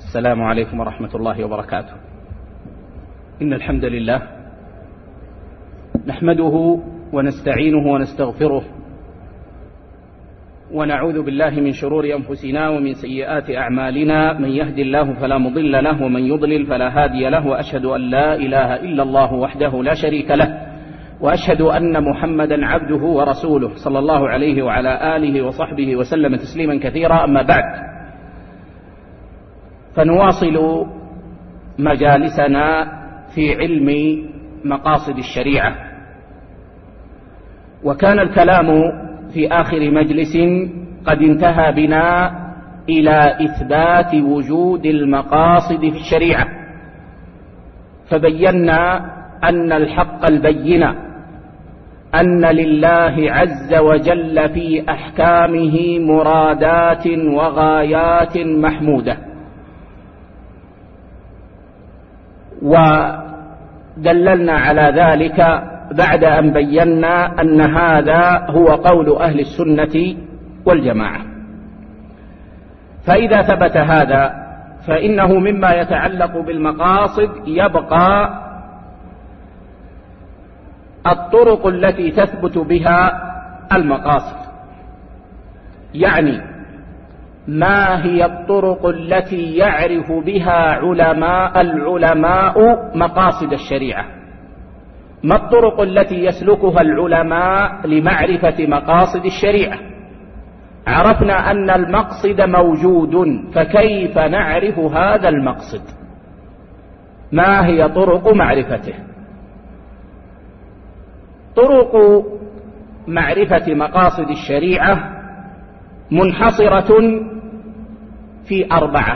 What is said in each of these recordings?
السلام عليكم ورحمة الله وبركاته. إن الحمد لله نحمده ونستعينه ونستغفره ونعوذ بالله من شرور أنفسنا ومن سيئات أعمالنا، من يهد الله فلا مضل له ومن يضلل فلا هادي له، وأشهد أن لا إله إلا الله وحده لا شريك له، وأشهد أن محمدا عبده ورسوله صلى الله عليه وعلى آله وصحبه وسلم تسليما كثيرا. أما بعد، فنواصل مجالسنا في علم مقاصد الشريعة، وكان الكلام في آخر مجلس قد انتهى بنا إلى إثبات وجود المقاصد في الشريعة، فبينا أن الحق البين أن لله عز وجل في أحكامه مرادات وغايات محمودة، ودللنا على ذلك بعد أن بينا أن هذا هو قول أهل السنة والجماعة. فإذا ثبت هذا فإنه مما يتعلق بالمقاصد يبقى الطرق التي تثبت بها المقاصد، يعني ما هي الطرق التي يعرف بها العلماء مقاصد الشريعة؟ ما الطرق التي يسلكها العلماء لمعرفة مقاصد الشريعة؟ عرفنا أن المقصد موجود، فكيف نعرف هذا المقصد؟ ما هي طرق معرفته؟ طرق معرفة مقاصد الشريعة منحصرة في 4.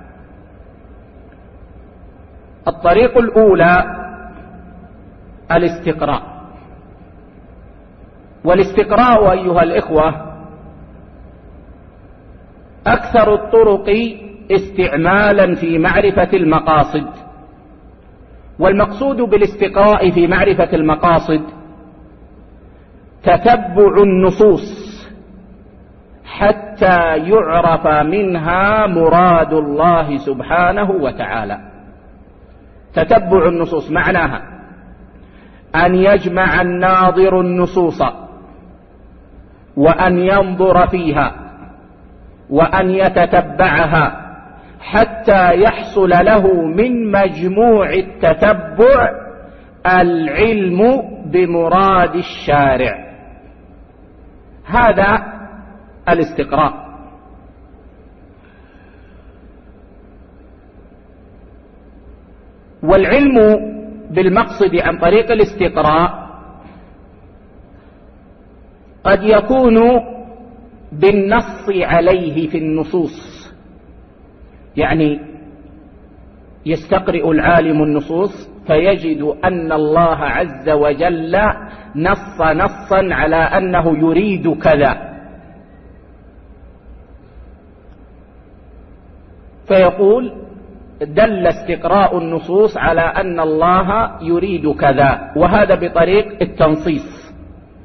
الطريق الأولى الاستقراء، والاستقراء أيها الإخوة أكثر الطرق استعمالا في معرفة المقاصد. والمقصود بالاستقراء في معرفة المقاصد تتبع النصوص حتى يعرف منها مراد الله سبحانه وتعالى. تتبع النصوص معناها أن يجمع الناظر النصوص وأن ينظر فيها وأن يتتبعها حتى يحصل له من مجموع التتبع العلم بمراد الشارع. هذا الاستقراء. والعلم بالمقصد عن طريق الاستقراء قد يكون بالنص عليه في النصوص، يعني يستقرئ العالم النصوص فيجد أن الله عز وجل نصا على أنه يريد كذا، فيقول دل استقراء النصوص على أن الله يريد كذا، وهذا بطريق التنصيص،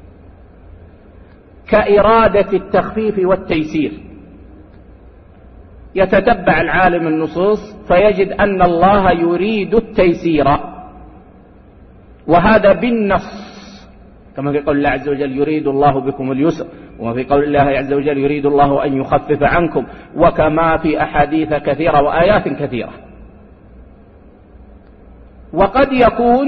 كإرادة التخفيف والتيسير. يتتبع العالم النصوص فيجد أن الله يريد التيسير، وهذا بالنص، كما في قول الله عز وجل يريد الله بكم اليسر، وما في قول الله عز وجل يريد الله أن يخفف عنكم، وكما في أحاديث كثيرة وآيات كثيرة. وقد يكون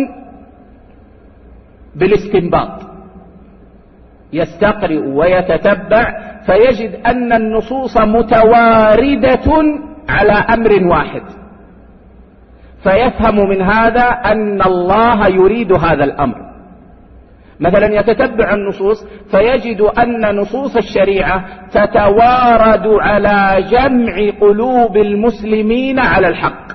بالاستنباط، يستقرئ ويتتبع فيجد أن النصوص متواردة على أمر واحد، فيفهم من هذا أن الله يريد هذا الأمر. مثلا يتتبع النصوص فيجد أن نصوص الشريعة تتوارد على جمع قلوب المسلمين على الحق،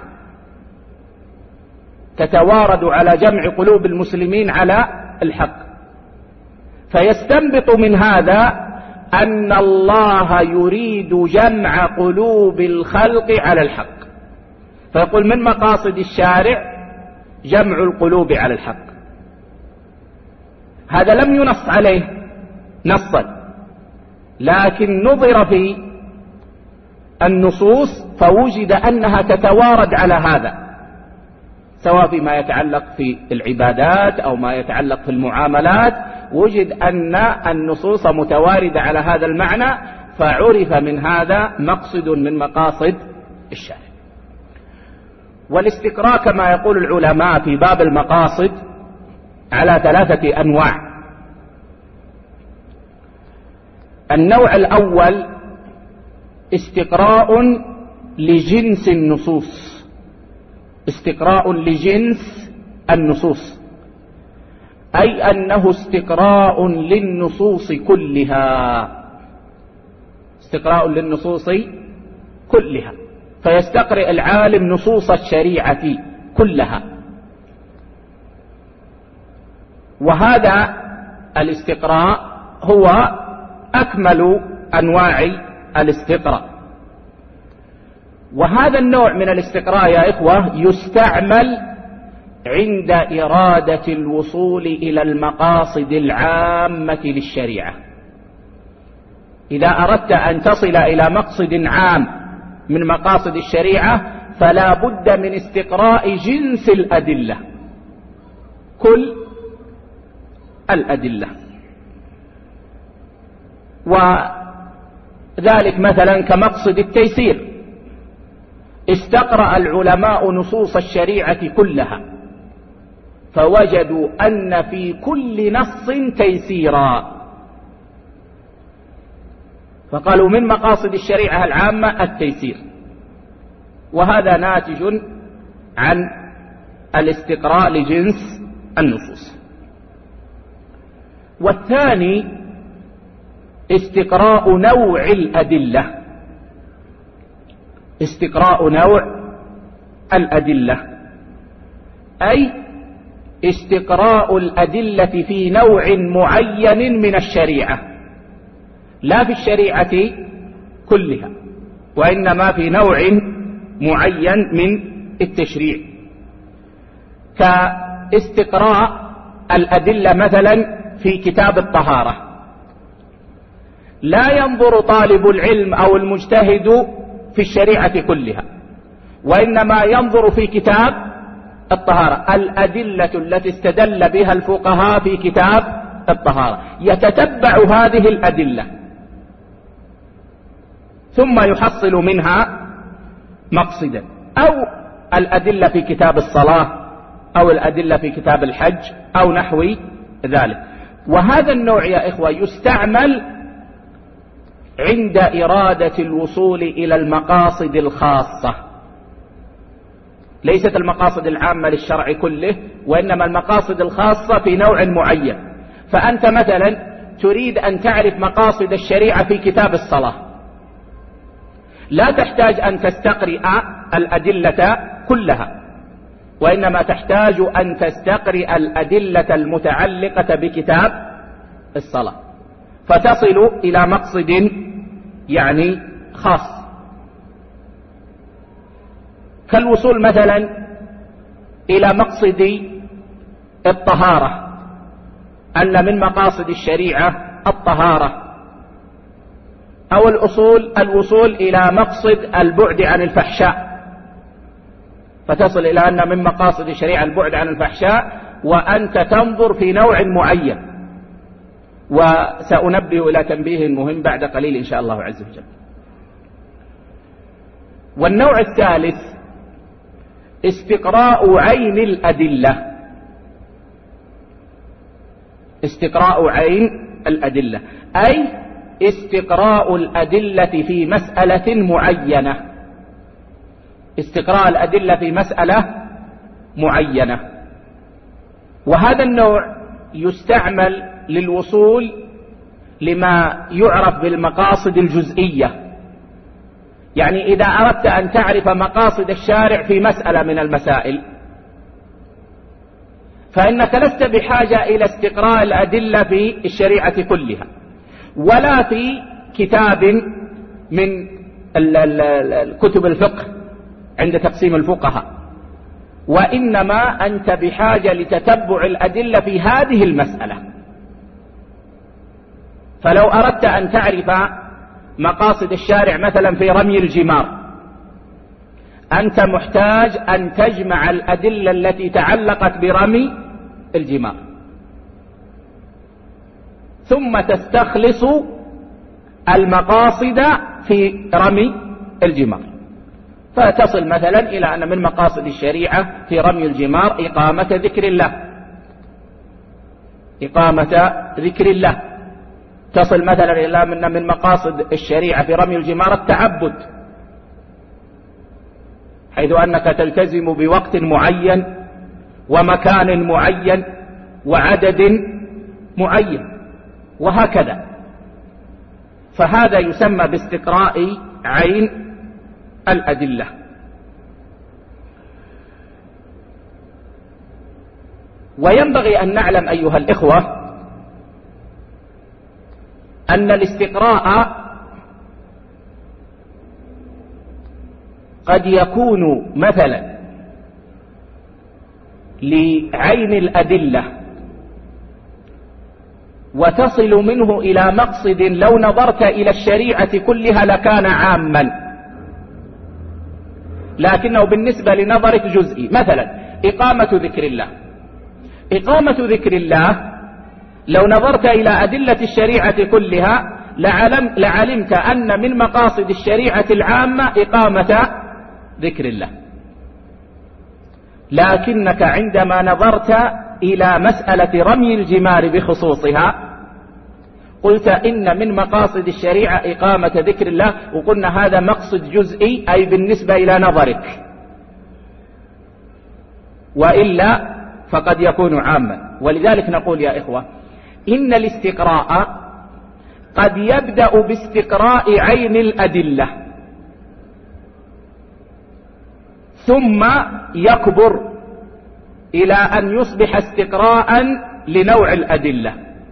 تتوارد على جمع قلوب المسلمين على الحق، فيستنبط من هذا أن الله يريد جمع قلوب الخلق على الحق، فيقول من مقاصد الشارع جمع القلوب على الحق. هذا لم ينص عليه نصا، لكن نظر في النصوص فوجد أنها تتوارد على هذا، سواء فيما يتعلق في العبادات أو ما يتعلق في المعاملات، وجد أن النصوص متواردة على هذا المعنى، فعرف من هذا مقصد من مقاصد الشارع. والاستقراء كما يقول العلماء في باب المقاصد على 3 أنواع. النوع الأول استقراء لجنس النصوص، استقراء لجنس النصوص، أي أنه استقراء للنصوص كلها، استقراء للنصوص كلها، فيستقرئ العالم نصوص الشريعة كلها. وهذا الاستقراء هو أكمل أنواع الاستقراء. وهذا النوع من الاستقراء يا إخوة يستعمل عند إرادة الوصول إلى المقاصد العامة للشريعة. إذا أردت أن تصل إلى مقصد عام من مقاصد الشريعة فلا بد من استقراء جنس الأدلة، كل الأدلة. وذلك مثلا كمقصد التيسير، استقرأ العلماء نصوص الشريعة كلها فوجدوا أن في كل نص تيسيرا، فقالوا من مقاصد الشريعة العامة التيسير، وهذا ناتج عن الاستقراء لجنس النصوص. والثاني استقراء نوع الأدلة، استقراء نوع الأدلة، أي استقراء الأدلة في نوع معين من الشريعة، لا في الشريعة كلها، وإنما في نوع معين من التشريع، كاستقراء الأدلة مثلا في كتاب الطهارة. لا ينظر طالب العلم أو المجتهد في الشريعة كلها، وإنما ينظر في كتاب الطهارة الأدلة التي استدل بها الفقهاء في كتاب الطهارة، يتتبع هذه الأدلة ثم يحصل منها مقصدا، أو الأدلة في كتاب الصلاة أو الأدلة في كتاب الحج أو نحو ذلك. وهذا النوع يا إخوة يستعمل عند إرادة الوصول إلى المقاصد الخاصة، ليست المقاصد العامة للشرع كله، وإنما المقاصد الخاصة في نوع معين. فأنت مثلا تريد أن تعرف مقاصد الشريعة في كتاب الصلاة، لا تحتاج أن تستقرئ الأدلة كلها، وإنما تحتاج أن تستقرئ الأدلة المتعلقة بكتاب الصلاة، فتصل إلى مقصد يعني خاص، كالوصول مثلا إلى مقصد الطهارة، أن من مقاصد الشريعة الطهارة، أو الوصول إلى مقصد البعد عن الفحشاء، فتصل إلى أن من مقاصد الشريعة البعد عن الفحشاء، وأنت تنظر في نوع معين. وسأنبه إلى تنبيه مهم بعد قليل إن شاء الله عز وجل. والنوع الثالث استقراء عين الأدلة، استقراء عين الأدلة، أي استقراء الأدلة في مسألة معينة، استقراء الأدلة في مسألة معينة. وهذا النوع يستعمل للوصول لما يعرف بالمقاصد الجزئية، يعني إذا أردت أن تعرف مقاصد الشارع في مسألة من المسائل فإنك لست بحاجة إلى استقراء الأدلة في الشريعة كلها، ولا في كتاب من كتب الفقه عند تقسيم الفقهاء، وإنما أنت بحاجة لتتبع الأدلة في هذه المسألة. فلو أردت أن تعرف مقاصد الشارع مثلا في رمي الجمار، أنت محتاج أن تجمع الأدلة التي تعلقت برمي الجمار، ثم تستخلص المقاصد في رمي الجمار، فتصل مثلا إلى أن من مقاصد الشريعة في رمي الجمار إقامة ذكر الله، إقامة ذكر الله. تصل مثلا إلى أن من مقاصد الشريعة في رمي الجمار التعبد، حيث أنك تلتزم بوقت معين ومكان معين وعدد معين وهكذا. فهذا يسمى باستقراء عين الأدلة. وينبغي أن نعلم أيها الإخوة أن الاستقراء قد يكون مثلا لعين الأدلة وتصل منه إلى مقصد لو نظرت إلى الشريعة كلها لكان عاما، لكنه بالنسبة لنظرك جزئي. مثلا إقامة ذكر الله، إقامة ذكر الله لو نظرت إلى أدلة الشريعة كلها لعلمت أن من مقاصد الشريعة العامة إقامة ذكر الله، لكنك عندما نظرت إلى مسألة رمي الجمار بخصوصها قلت إن من مقاصد الشريعة إقامة ذكر الله، وقلنا هذا مقصد جزئي أي بالنسبة إلى نظرك، وإلا فقد يكون عاما. ولذلك نقول يا إخوة إن الاستقراء قد يبدأ باستقراء عين الأدلة ثم يكبر إلى أن يصبح استقراء لنوع الأدلة،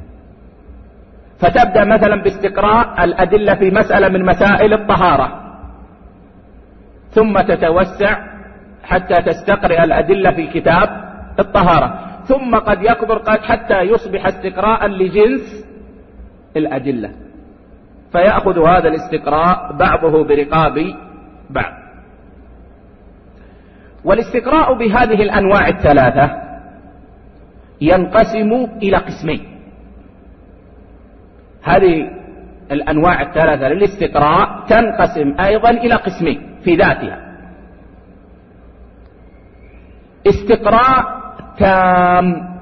فتبدأ مثلا باستقراء الأدلة في مسألة من مسائل الطهارة، ثم تتوسع حتى تستقرئ الأدلة في كتاب الطهارة، ثم قد يكبر حتى يصبح استقراء لجنس الأدلة، فيأخذ هذا الاستقراء بعضه برقاب بعض. والاستقراء بهذه الأنواع الثلاثة ينقسم إلى قسمين. هذه الأنواع الثلاثة للاستقراء تنقسم أيضا إلى قسمين في ذاتها: استقراء تام،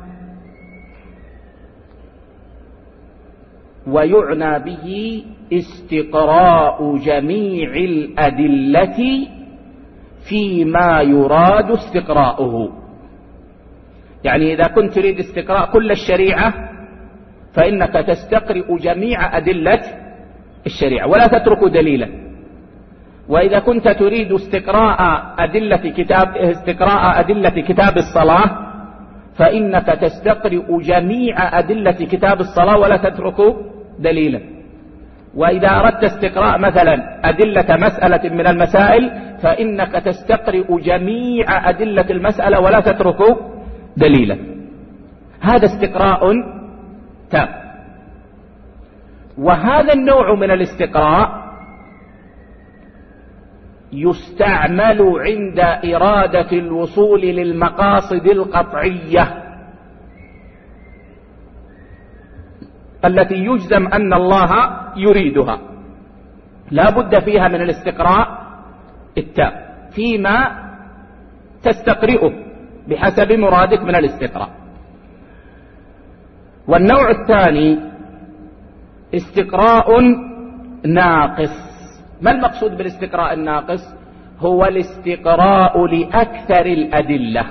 ويعنى به استقراء جميع الأدلة فيما يراد استقراؤه. يعني إذا كنت تريد استقراء كل الشريعة فإنك تستقرئ جميع أدلة الشريعة ولا تترك دليلا. وإذا كنت تريد استقراء أدلة كتاب الصلاة فإنك تستقرئ جميع أدلة كتاب الصلاة ولا تترك دليلا. وإذا أردت استقراء مثلا أدلة مسألة من المسائل فإنك تستقرئ جميع أدلة المسألة ولا تترك دليلا. هذا استقراء تام. وهذا النوع من الاستقراء يستعمل عند إرادة الوصول للمقاصد القطعية التي يجزم أن الله يريدها، لا بد فيها من الاستقراء التام فيما تستقرئه بحسب مرادك من الاستقراء. والنوع الثاني استقراء ناقص. ما المقصود بالاستقراء الناقص؟ هو الاستقراء لأكثر الأدلة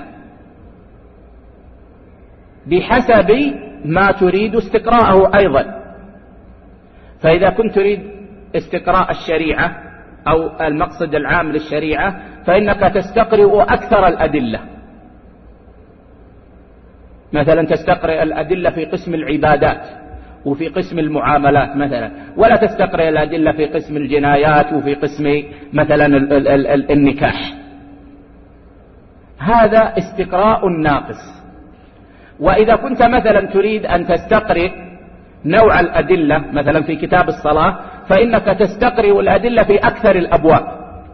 بحسب ما تريد استقراءه أيضا. فإذا كنت تريد استقراء الشريعة أو المقصد العام للشريعة فإنك تستقرئ أكثر الأدلة، مثلا تستقرئ الأدلة في قسم العبادات وفي قسم المعاملات مثلا، ولا تستقرئ الأدلة في قسم الجنايات وفي قسم مثلا النكاح. هذا استقراء ناقص. وإذا كنت مثلا تريد أن تستقرئ نوع الأدلة مثلا في كتاب الصلاة فإنك تستقرئ الأدلة في أكثر الأبواب،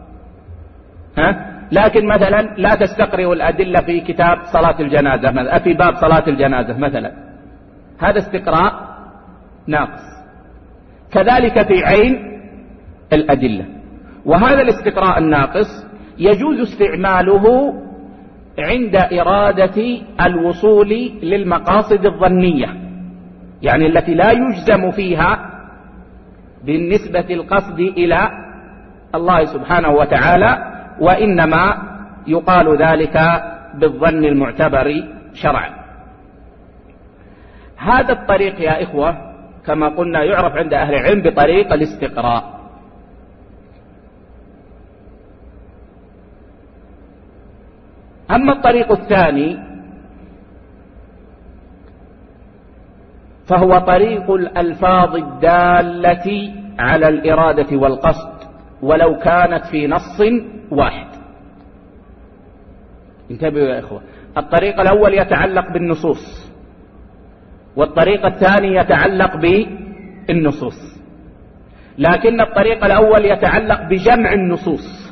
لكن مثلا لا تستقرئ الأدلة في كتاب صلاة الجنازة، في باب صلاة الجنازة مثلا، هذا استقراء ناقص. كذلك في عين الأدلة. وهذا الاستقراء الناقص يجوز استعماله عند إرادة الوصول للمقاصد الظنية، يعني التي لا يجزم فيها بالنسبة القصد إلى الله سبحانه وتعالى، وإنما يقال ذلك بالظن المعتبر شرعا. هذا الطريق يا إخوة كما قلنا يعرف عند أهل العلم بطريق الاستقراء. أما الطريق الثاني فهو طريق الألفاظ الدالة على الإرادة والقصد ولو كانت في نص واحد. انتبهوا يا إخوة، الطريق الأول يتعلق بالنصوص، والطريق الثاني يتعلق بالنصوص، لكن الطريق الأول يتعلق بجمع النصوص،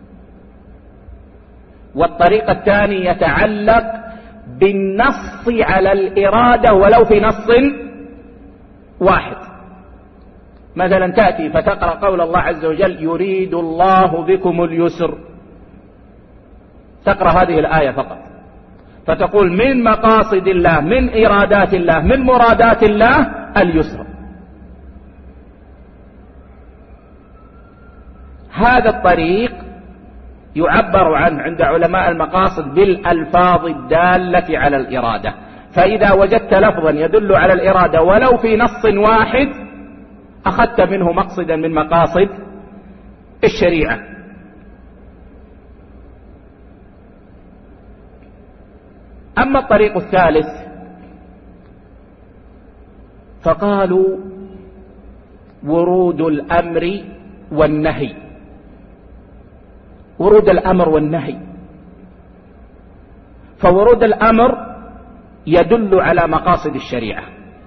والطريق الثاني يتعلق بالنص على الإرادة ولو في نص واحد. مثلا تأتي فتقرأ قول الله عز وجل يريد الله بكم اليسر، تقرأ هذه الآية فقط فتقول من مقاصد الله، من إرادات الله، من مرادات الله اليسر. هذا الطريق يعبر عنه عند علماء المقاصد بالألفاظ الدالة على الإرادة، فإذا وجدت لفظا يدل على الإرادة ولو في نص واحد أخذت منه مقصدا من مقاصد الشريعة. أما الطريق الثالث فقالوا ورود الأمر والنهي. ورود الأمر والنهي، فورود الأمر يدل على مقاصد الشريعة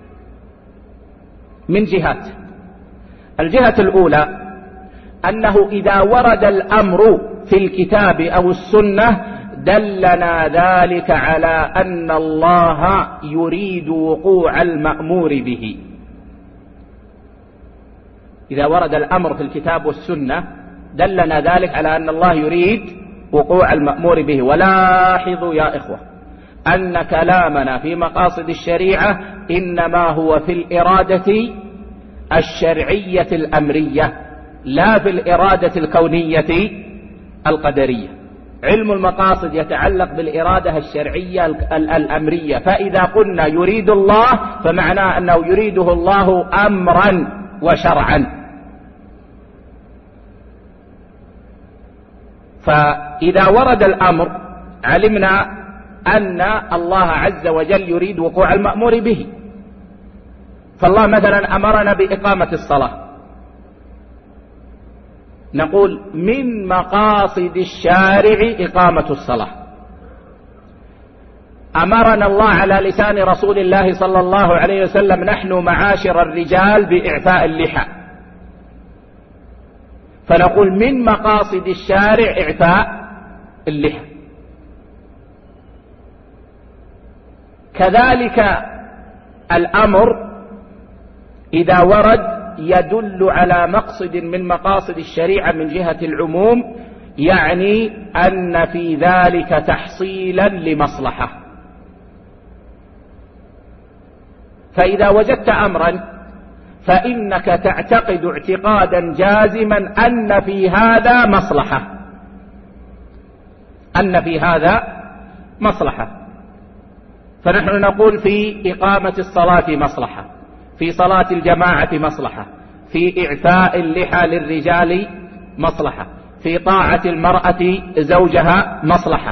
من جهات. الجهة الأولى أنه إذا ورد الأمر في الكتاب أو السنة دلنا ذلك على أن الله يريد وقوع المأمور به. إذا ورد الأمر في الكتاب والسنة دلنا ذلك على أن الله يريد وقوع المأمور به. ولاحظوا يا إخوة أن كلامنا في مقاصد الشريعة إنما هو في الإرادة الشرعية الأمرية لا في الإرادة الكونية القدرية. علم المقاصد يتعلق بالإرادة الشرعية الأمرية، فإذا قلنا يريد الله فمعناه أنه يريده الله أمرا وشرعا. فإذا ورد الأمر علمنا أن الله عز وجل يريد وقوع المأمور به. فالله مثلا أمرنا بإقامة الصلاة، نقول من مقاصد الشارع إقامة الصلاة. أمرنا الله على لسان رسول الله صلى الله عليه وسلم نحن معاشر الرجال بإعفاء اللحى، فنقول من مقاصد الشارع إعفاء اللحى. كذلك الأمر إذا ورد يدل على مقصد من مقاصد الشريعة من جهة العموم، يعني أن في ذلك تحصيلا لمصلحة. فإذا وجدت أمرا فإنك تعتقد اعتقادا جازما أن في هذا مصلحة، أن في هذا مصلحة. فنحن نقول في إقامة الصلاة مصلحة، في صلاة الجماعة مصلحة، في إعفاء اللحى للرجال مصلحة، في طاعة المرأة زوجها مصلحة.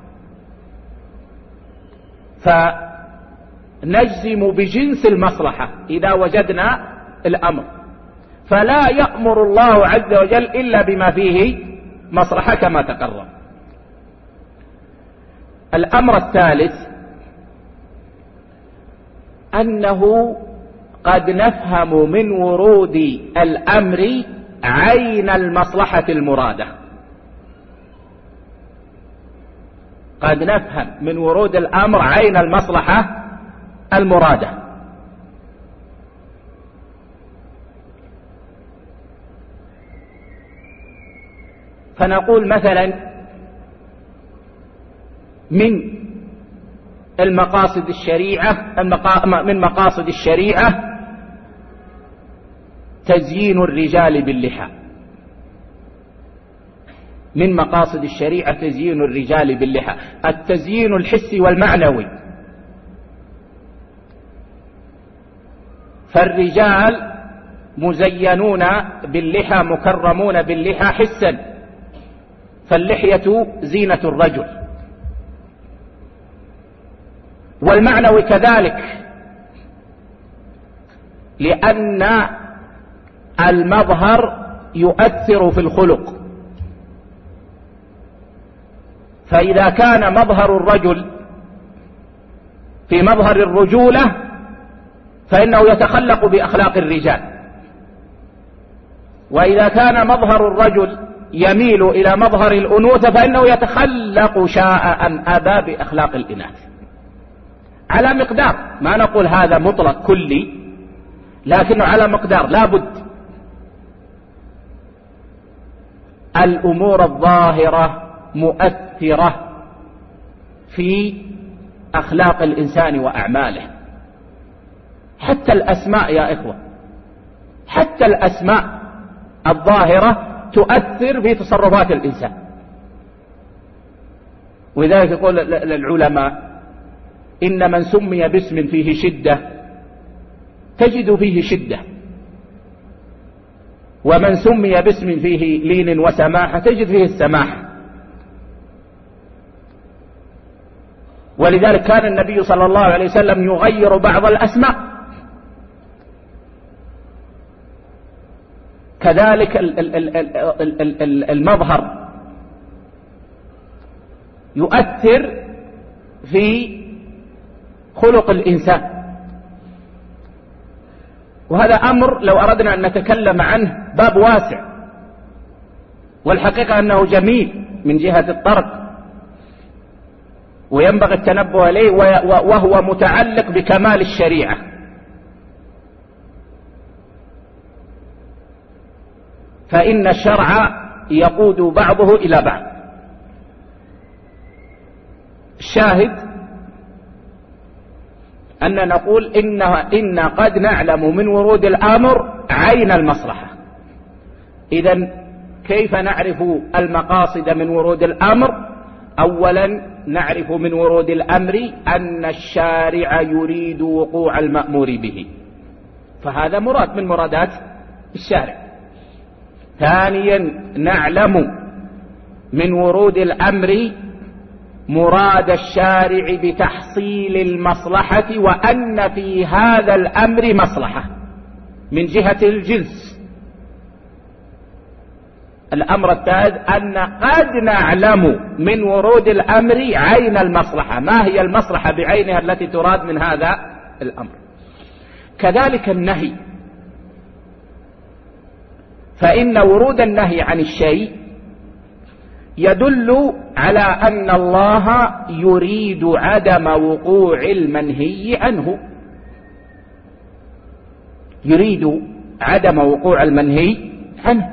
فنجزم بجنس المصلحة إذا وجدنا الأمر، فلا يأمر الله عز وجل إلا بما فيه مصلحة كما تقرر. الأمر الثالث أنه قد نفهم من ورود الأمر عين المصلحة المرادة. قد نفهم من ورود الأمر عين المصلحة المرادة. فنقول مثلا من مقاصد الشريعة تزيين الرجال باللحى. من مقاصد الشريعة تزيين الرجال باللحى، التزيين الحسي والمعنوي. فالرجال مزينون باللحى، مكرمون باللحى حسا، فاللحية زينة الرجل. والمعنوي كذلك، لأن المظهر يؤثر في الخلق. فإذا كان مظهر الرجل في مظهر الرجولة فإنه يتخلق بأخلاق الرجال، وإذا كان مظهر الرجل يميل إلى مظهر الأنوثة فإنه يتخلق شاء أم أبى بأخلاق الإناث، على مقدار. ما نقول هذا مطلق كلي، لكنه على مقدار. لا بد الأمور الظاهرة مؤثرة في أخلاق الإنسان وأعماله. حتى الأسماء يا إخوة، حتى الأسماء الظاهرة تؤثر في تصرفات الإنسان. ولذلك يقول العلماء إن من سمي باسم فيه شدة تجد فيه شدة، ومن سمي باسم فيه لين وسماحة تجد فيه السماحة. ولذلك كان النبي صلى الله عليه وسلم يغير بعض الأسماء. كذلك المظهر يؤثر في خلق الإنسان، وهذا أمر لو أردنا أن نتكلم عنه باب واسع، والحقيقة أنه جميل من جهة الطرد، وينبغي التنبه إليه، وهو متعلق بكمال الشريعة. فإن الشرع يقود بعضه إلى بعض. الشاهد أن نقول إن قد نعلم من ورود الأمر عين المصلحة. إذن كيف نعرف المقاصد من ورود الأمر؟ أولا نعرف من ورود الأمر أن الشارع يريد وقوع المأمور به، فهذا مراد من مرادات الشارع. ثانيا نعلم من ورود الأمر مراد الشارع بتحصيل المصلحة، وأن في هذا الأمر مصلحة من جهة الجنس. الأمر الثالث أن قد نعلم من ورود الأمر عين المصلحة، ما هي المصلحة بعينها التي تراد من هذا الأمر. كذلك النهي، فإن ورود النهي عن الشيء يدل على أن الله يريد عدم وقوع المنهي عنه، يريد عدم وقوع المنهي عنه.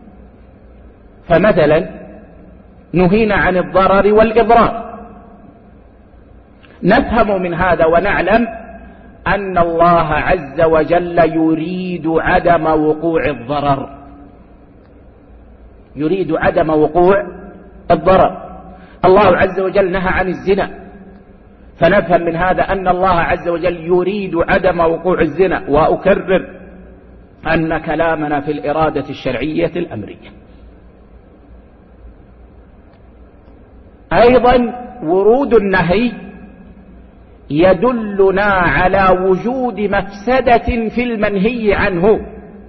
فمثلا نهينا عن الضرر والإضرار، نفهم من هذا ونعلم أن الله عز وجل يريد عدم وقوع الضرر، يريد عدم وقوع الضرر. الله عز وجل نهى عن الزنا، فنفهم من هذا أن الله عز وجل يريد عدم وقوع الزنا. وأكرر أن كلامنا في الإرادة الشرعية الأمرية. أيضا ورود النهي يدلنا على وجود مفسدة في المنهي عنه.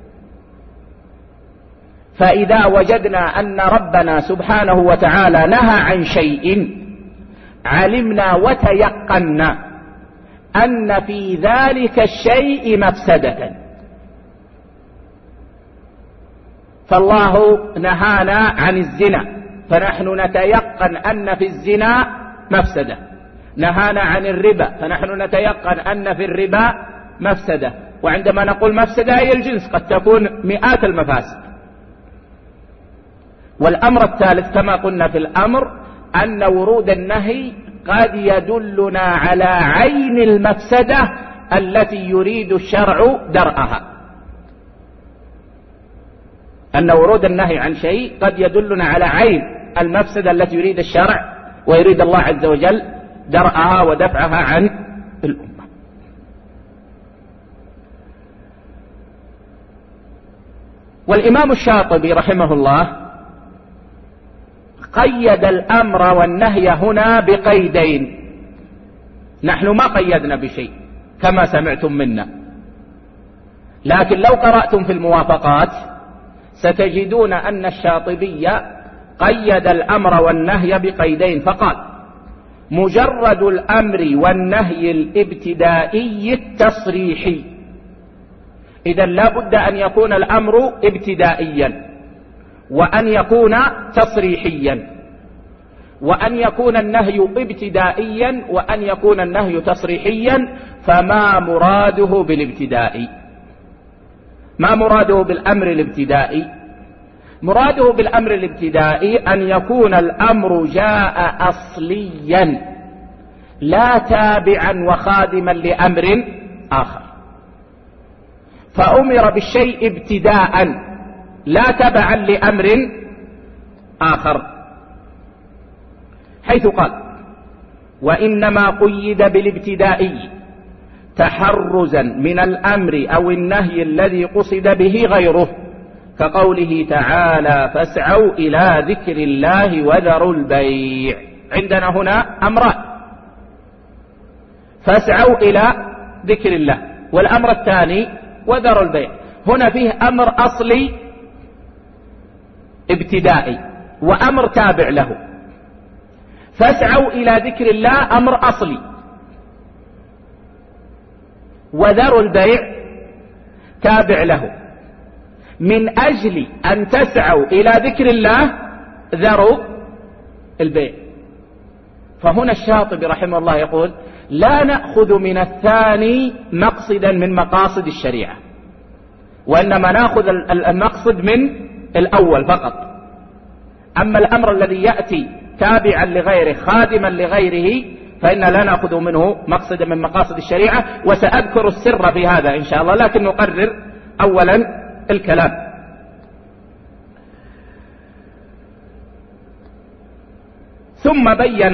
فإذا وجدنا أن ربنا سبحانه وتعالى نهى عن شيء علمنا وتيقنا أن في ذلك الشيء مفسدة. فالله نهانا عن الزنا، فنحن نتيقن أن في الزنا مفسدة. نهانا عن الربا، فنحن نتيقن أن في الربا مفسدة. وعندما نقول مفسدة هي الجنس، قد تكون مئات المفاسد. والأمر الثالث كما قلنا في الأمر أن ورود النهي قد يدلنا على عين المفسدة التي يريد الشرع درءها. أن ورود النهي عن شيء قد يدلنا على عين المفسدة التي يريد الشرع ويريد الله عز وجل درءها ودفعها عن الأمة. والإمام الشاطبي رحمه الله قيد الأمر والنهي هنا بقيدين. نحن ما قيدنا بشيء كما سمعتم منا، لكن لو قرأتم في الموافقات ستجدون أن الشاطبي قيد الأمر والنهي بقيدين، فقال: مجرد الأمر والنهي الابتدائي التصريحي. إذن لا بد أن يكون الأمر ابتدائيا، وأن يكون تصريحيا، وأن يكون النهي ابتدائيا، وأن يكون النهي تصريحيا. فما مراده بالابتدائي؟ ما مراده بالأمر الابتدائي؟ مراده بالأمر الابتدائي أن يكون الأمر جاء أصليا لا تابعا وخادما لأمر آخر، فأمر بالشيء ابتداء لا تبعا لأمر آخر، حيث قال: وإنما قيد بالابتدائي تحرزا من الأمر أو النهي الذي قصد به غيره، كقوله تعالى: فاسعوا إلى ذكر الله وذروا البيع. عندنا هنا أمران: فاسعوا إلى ذكر الله، والأمر الثاني وذروا البيع. هنا فيه أمر أصلي ابتدائي وأمر تابع له. فاسعوا إلى ذكر الله أمر أصلي، وذروا البيع تابع له. من أجل أن تسعوا إلى ذكر الله ذروا البيع. فهنا الشاطبي رحمه الله يقول: لا نأخذ من الثاني مقصدا من مقاصد الشريعة، وإنما نأخذ المقصد من الأول فقط. أما الأمر الذي يأتي تابعا لغيره خادما لغيره فإن لا نأخذ منه مقصدا من مقاصد الشريعة. وسأذكر السر في هذا إن شاء الله، لكن نقرر أولا الكلام. ثم بين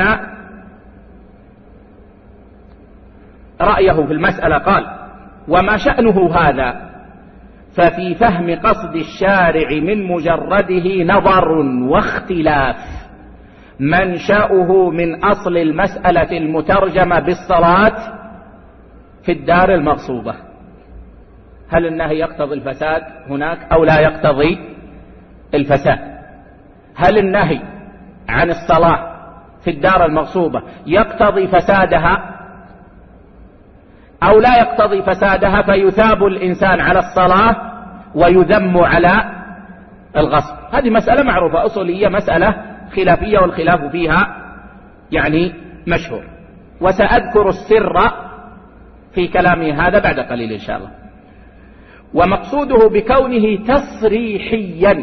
رأيه في المسألة، قال: وما شأنه هذا ففي فهم قصد الشارع من مجرده نظر واختلاف، منشأه من أصل المسألة المترجمة بالصلاة في الدار المغصوبة. هل النهي يقتضي الفساد هناك أو لا يقتضي الفساد؟ هل النهي عن الصلاة في الدار المغصوبة يقتضي فسادها أو لا يقتضي فسادها، فيثاب الإنسان على الصلاة ويذم على الغصب؟ هذه مسألة معروفة أصولية، مسألة خلافية، والخلاف فيها يعني مشهور. وسأذكر السر في كلامي هذا بعد قليل إن شاء الله. ومقصوده بكونه تصريحيا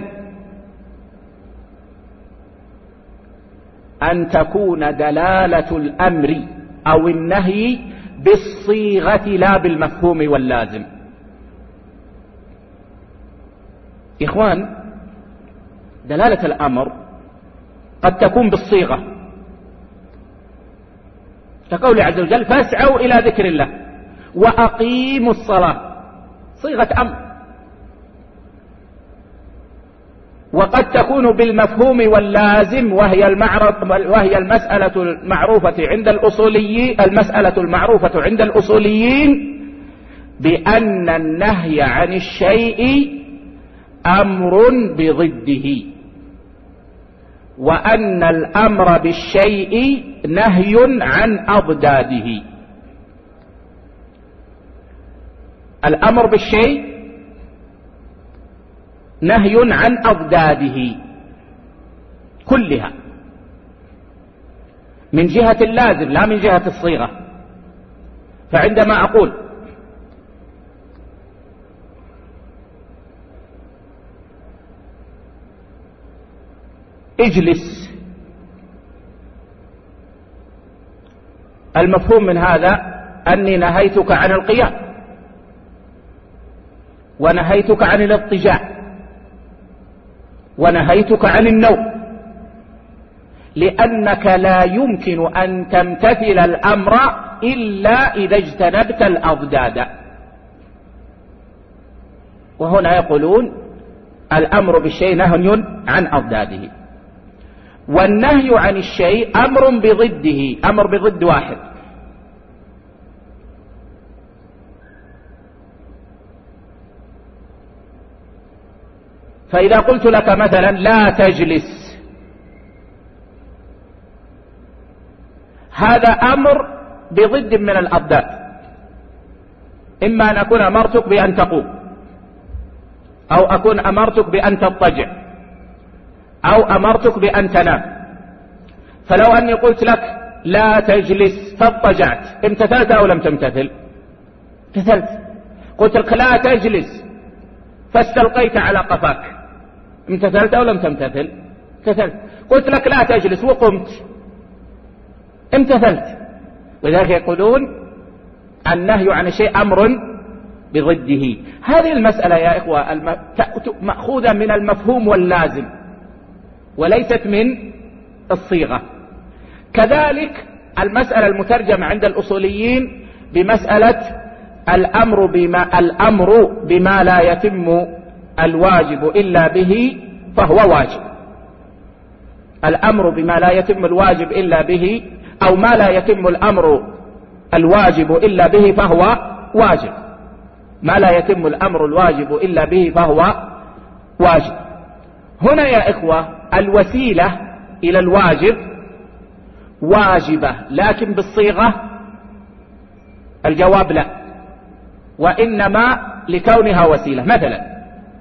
أن تكون دلالة الأمر أو النهي بالصيغة لا بالمفهوم واللازم. إخوان، دلالة الأمر قد تكون بالصيغة، كقول عز وجل: فاسعوا إلى ذكر الله وأقيموا الصلاة، صيغة أمر. وقد تكون بالمفهوم واللازم، وهي المسألة المعروفة عند الأصوليين، المسألة المعروفة عند الأصوليين بأن النهي عن الشيء أمر بضده، وأن الأمر بالشيء نهي عن أضداده. الأمر بالشيء نهي عن أضداده كلها من جهة اللازم لا من جهة الصيغة. فعندما أقول اجلس، المفهوم من هذا أني نهيتك عن القيام ونهيتك عن الاضطجاع ونهيتك عن النوم، لأنك لا يمكن أن تمتثل الأمر إلا إذا اجتنبت الأضداد. وهنا يقولون الأمر بالشيء نهي عن أضداده، والنهي عن الشيء أمر بضده، أمر بضد واحد. فإذا قلت لك مثلا لا تجلس، هذا أمر بضد من الأضداد، إما أن أكون أمرتك بأن تقوم، أو أكون أمرتك بأن تضطجع، أو أمرتك بأن تنام. فلو أني قلت لك لا تجلس فاضطجعت، امتثلت أو لم تمتثل؟ امتثلت. قلت لك لا تجلس فاستلقيت على قفاك، امتثلت أو لم تمتثل؟ امتثلت. قلت لك لا تجلس وقمت، امتثلت. ولذلك يقولون النهي عن الشيء أمر بضده. هذه المسألة يا إخوة مأخوذة من المفهوم واللازم وليست من الصيغة. كذلك المسألة المترجمة عند الأصوليين بمسألة الأمر بما لا يتم الواجب إلا به فهو واجب. الأمر بما لا يتم الواجب إلا به، أو ما لا يتم الأمر الواجب إلا به فهو واجب. ما لا يتم الأمر الواجب إلا به فهو واجب. هنا يا إخوة الوسيلة إلى الواجب واجبة، لكن بالصيغة الجواب لا، وإنما لكونها وسيلة. مثلا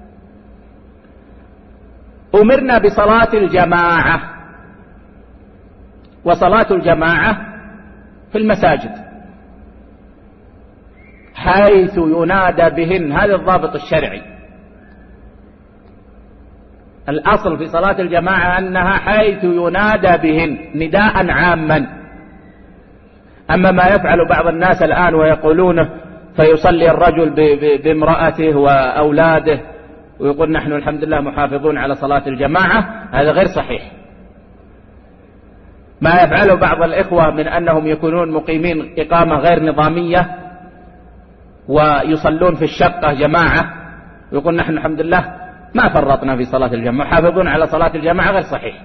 أمرنا بصلاة الجماعة، وصلاة الجماعة في المساجد حيث ينادى بهن، هذا الضابط الشرعي. الأصل في صلاة الجماعة أنها حيث ينادى بهن نداء عاما. أما ما يفعل بعض الناس الآن ويقولونه فيصلي الرجل بامرأته وأولاده ويقول نحن الحمد لله محافظون على صلاة الجماعة، هذا غير صحيح. ما يفعله بعض الإخوة من أنهم يكونون مقيمين إقامة غير نظامية ويصلون في الشقة جماعة ويقول نحن الحمد لله ما فرطنا في صلاة الجماعة محافظون على صلاة الجماعة، غير صحيح.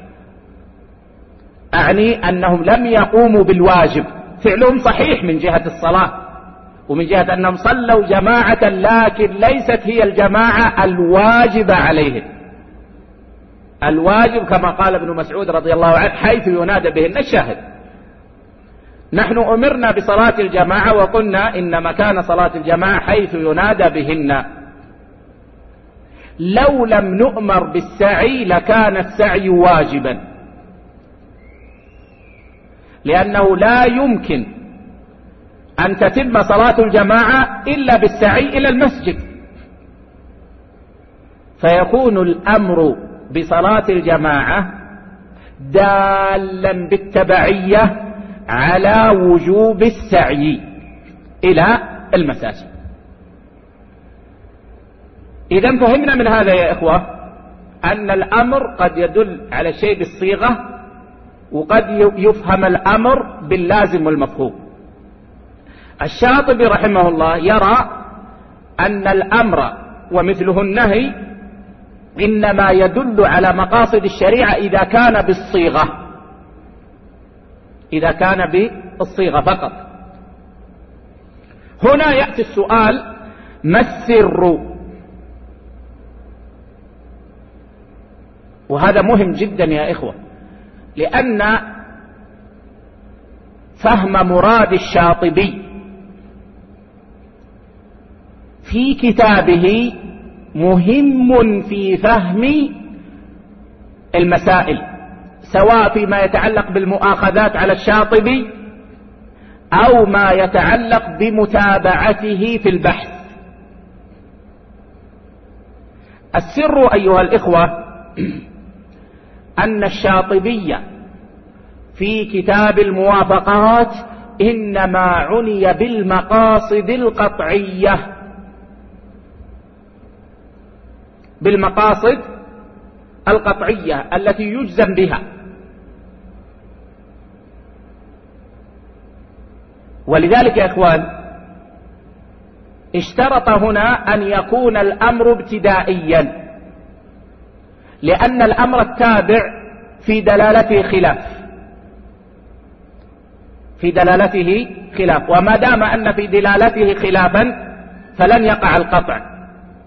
أعني أنهم لم يقوموا بالواجب، فعلهم صحيح من جهة الصلاة ومن جهة أنهم صلوا جماعة، لكن ليست هي الجماعة الواجبة عليهم. الواجب كما قال ابن مسعود رضي الله عنه حيث ينادى بهن. الشاهد نحن أمرنا بصلاة الجماعة وقلنا إن مكان صلاة الجماعة حيث ينادى بهن. لو لم نؤمر بالسعي لكان السعي واجبا، لأنه لا يمكن أن تتم صلاة الجماعة إلا بالسعي إلى المسجد، فيكون الأمر بصلاة الجماعة دالا بالتبعية على وجوب السعي إلى المساجد. إذا فهمنا من هذا يا إخوة أن الأمر قد يدل على الشيء بالصيغة، وقد يفهم الأمر باللازم والمفهوم. الشاطبي رحمه الله يرى أن الأمر ومثله النهي إنما يدل على مقاصد الشريعة إذا كان بالصيغة، إذا كان بالصيغة فقط. هنا يأتي السؤال ما السر؟ وهذا مهم جدا يا إخوة، لأن فهم مراد الشاطبي في كتابه مهم في فهم المسائل، سواء فيما يتعلق بالمؤاخذات على الشاطبي أو ما يتعلق بمتابعته في البحث. السر أيها الإخوة أن الشاطبي في كتاب الموافقات إنما عني بالمقاصد القطعية، بالمقاصد القطعية التي يجزم بها. ولذلك يا إخوان اشترط هنا أن يكون الأمر ابتدائيا، لأن الأمر التابع في دلالته خلاف، في دلالته خلاف، وما دام أن في دلالته خلافا فلن يقع القطع.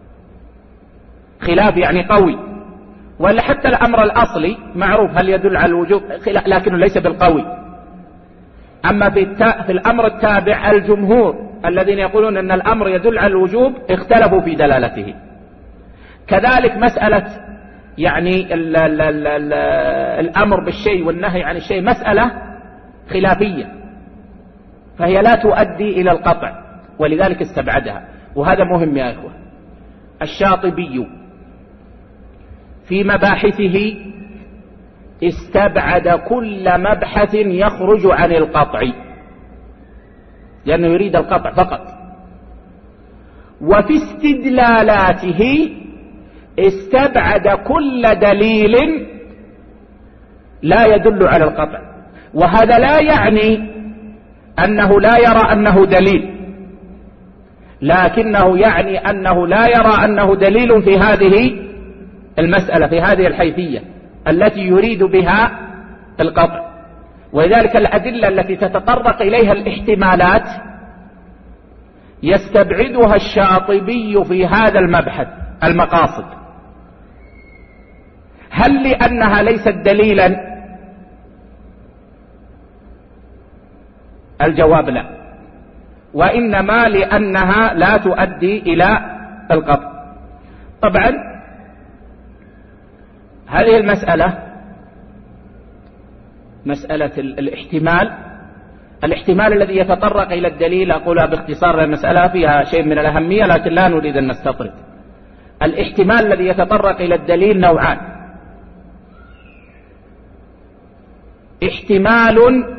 خلاف يعني قوي، ولا حتى الأمر الأصلي معروف هل يدل على الوجوب، لكنه ليس بالقوي. أما في الأمر التابع الجمهور الذين يقولون أن الأمر يدل على الوجوب اختلفوا في دلالته. كذلك مسألة يعني الأمر بالشيء والنهي عن الشيء مسألة خلافية، فهي لا تؤدي إلى القطع، ولذلك استبعدها. وهذا مهم يا إخوة. الشاطبي في مباحثه استبعد كل مبحث يخرج عن القطع، لأنه يريد القطع فقط. وفي استدلالاته استبعد كل دليل لا يدل على القطع، وهذا لا يعني أنه لا يرى أنه دليل، لكنه يعني أنه لا يرى أنه دليل في هذه المسألة، في هذه الحيثية التي يريد بها القطع. ولذلك الأدلة التي تتطرق إليها الاحتمالات يستبعدها الشاطبي في هذا المبحث المقاصد. هل لأنها ليست دليلا؟ الجواب لا، وإنما لأنها لا تؤدي إلى القطع. طبعا هذه المسألة مسألة الاحتمال الذي يتطرق إلى الدليل، أقولها باختصار، المسألة فيها شيء من الأهمية لكن لا نريد أن نستطرد. الاحتمال الذي يتطرق إلى الدليل نوعان: احتمال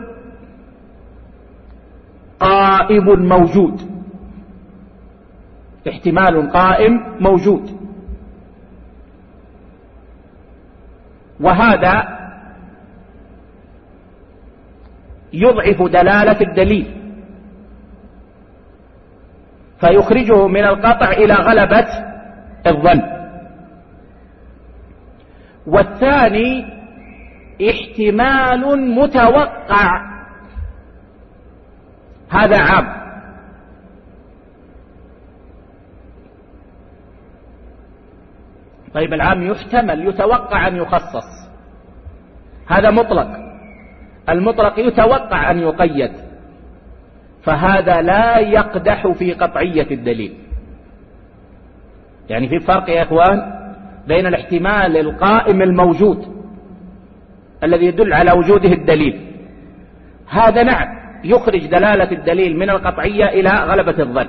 قائم موجود، احتمال قائم موجود، وهذا يضعف دلالة الدليل فيخرجه من القطع إلى غلبة الظن. والثاني احتمال متوقع، هذا عام. طيب العام يحتمل، يتوقع أن يخصص، هذا مطلق. المطلق يتوقع أن يقيد، فهذا لا يقدح في قطعية الدليل. يعني في فرق يا إخوان بين الاحتمال القائم الموجود الذي يدل على وجوده الدليل، هذا نعم يخرج دلالة الدليل من القطعية إلى غلبة الظن،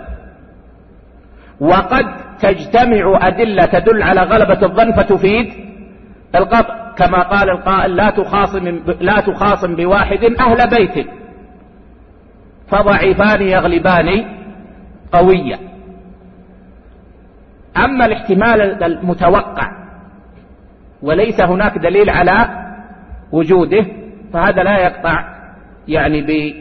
وقد تجتمع أدلة تدل على غلبة الظن فتفيد القطع، كما قال القائل: لا تخاصم بواحد أهل بيت فضعيفان يغلبان قويا. أما الاحتمال المتوقع وليس هناك دليل على وجوده فهذا لا يقطع يعني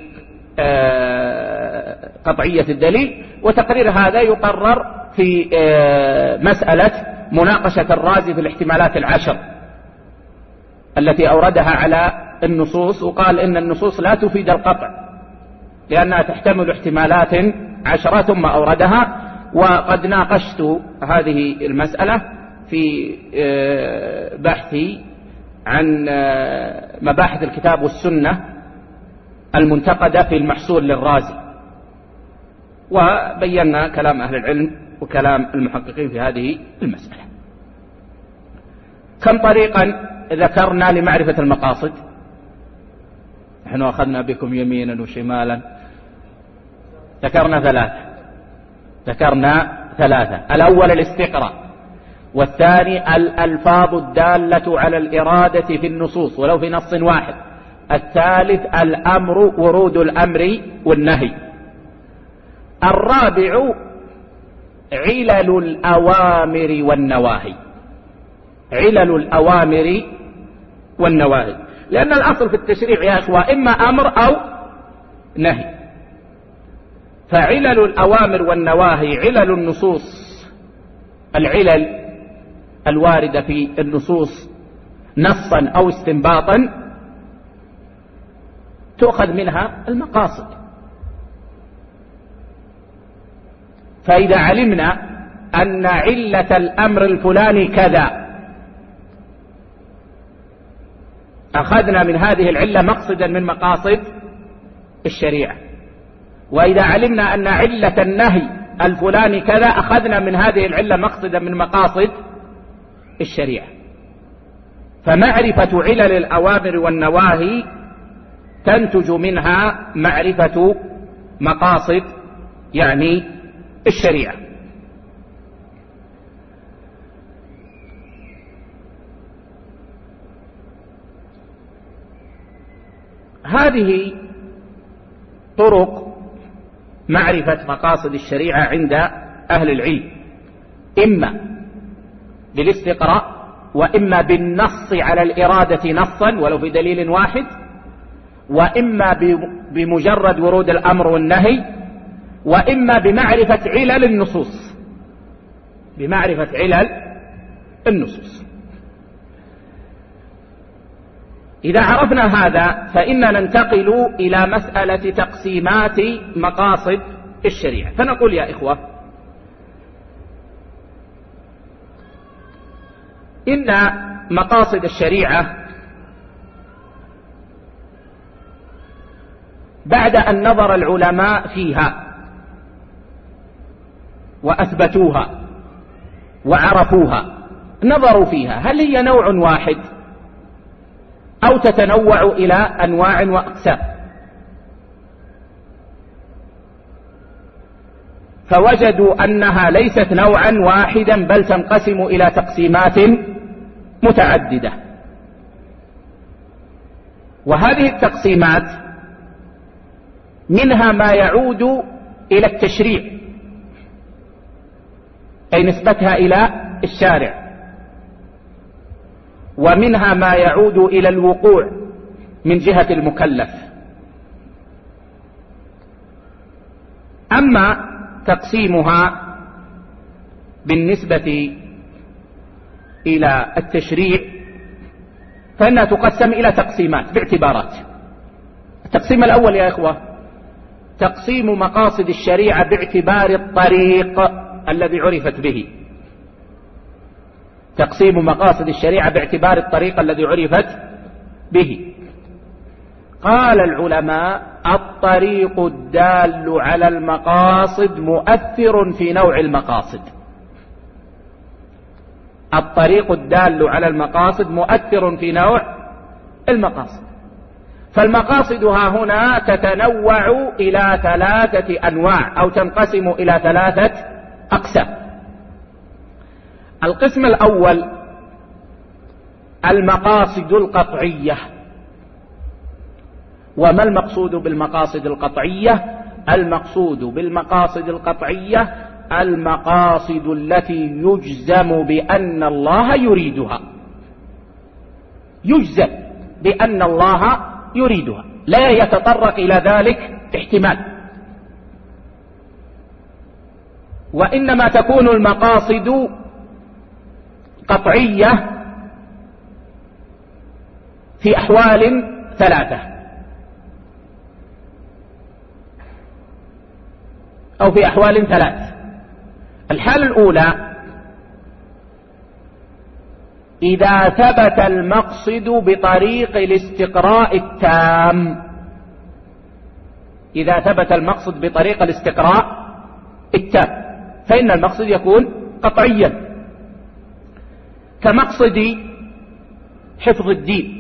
بقطعية الدليل. وتقرير هذا يقرر في مسألة مناقشة الرازي في الاحتمالات العشر التي أوردها على النصوص، وقال إن النصوص لا تفيد القطع لأنها تحتمل احتمالات عشرة، ثم أوردها. وقد ناقشت هذه المسألة في بحثي عن مباحث الكتاب والسنة المنتقدة في المحصول للرازي، وبينا كلام أهل العلم وكلام المحققين في هذه المسألة. كم طريقا ذكرنا لمعرفة المقاصد؟ نحن أخذنا بكم يمينا وشمالا، ذكرنا ثلاثة. الأول الاستقراء، والثاني الألفاظ الدالة على الإرادة في النصوص ولو في نص واحد، الثالث الأمر، ورود الأمر والنهي، الرابع علل الأوامر والنواهي. علل الأوامر والنواهي، لأن الأصل في التشريع يا أخوة إما أمر أو نهي. فعلل الأوامر والنواهي علل النصوص، العلل الواردة في النصوص نصا أو استنباطا تؤخذ منها المقاصد. فإذا علمنا أن علة الأمر الفلاني كذا أخذنا من هذه العلة مقصدا من مقاصد الشريعة، وإذا علمنا أن علة النهي الفلاني كذا أخذنا من هذه العلة مقصدا من مقاصد الشريعة. فمعرفة علل الأوامر والنواهي تنتج منها معرفة مقاصد يعني الشريعة. هذه طرق معرفة مقاصد الشريعة عند أهل العلم، إما بالاستقراء، وإما بالنص على الإرادة نصا ولو في دليل واحد، وإما بمجرد ورود الأمر والنهي، وإما بمعرفة علل النصوص، بمعرفة علل النصوص. إذا عرفنا هذا فإننا ننتقل إلى مسألة تقسيمات مقاصد الشريعة. فنقول يا إخوة إن مقاصد الشريعة بعد أن نظر العلماء فيها وأثبتوها وعرفوها، نظروا فيها هل هي نوع واحد أو تتنوع إلى أنواع وأقسام، فوجدوا أنها ليست نوعا واحدا بل تنقسم إلى تقسيمات متعددة. وهذه التقسيمات منها ما يعود إلى التشريع أي نسبتها إلى الشارع، ومنها ما يعود إلى الوقوع من جهة المكلف. أما تقسيمها بالنسبة إلى التشريع فإنها تقسم إلى تقسيمات باعتبارات. التقسيم الأول يا إخوة تقسيم مقاصد الشريعة باعتبار الطريق الذي عرفت به. تقسيم مقاصد الشريعة باعتبار الطريق الذي عرفت به. قال العلماء الطريق الدال على المقاصد مؤثر في نوع المقاصد. الطريق الدال على المقاصد مؤثر في نوع المقاصد. فالمقاصد ها هنا تتنوع إلى 3 أنواع أو تنقسم إلى 3 أقسام. القسم الأول المقاصد القطعية. وما المقصود بالمقاصد القطعية؟ المقصود بالمقاصد القطعية المقاصد التي يجزم بأن الله يريدها، يجزم بأن الله يريدها، لا يتطرق إلى ذلك احتمال. وإنما تكون المقاصد قطعية في أحوال 3 أو في أحوال 3. الحالة الأولى إذا ثبت المقصد بطريق الاستقراء التام. إذا ثبت المقصد بطريق الاستقراء التام فإن المقصد يكون قطعيا، كمقصد حفظ الدين.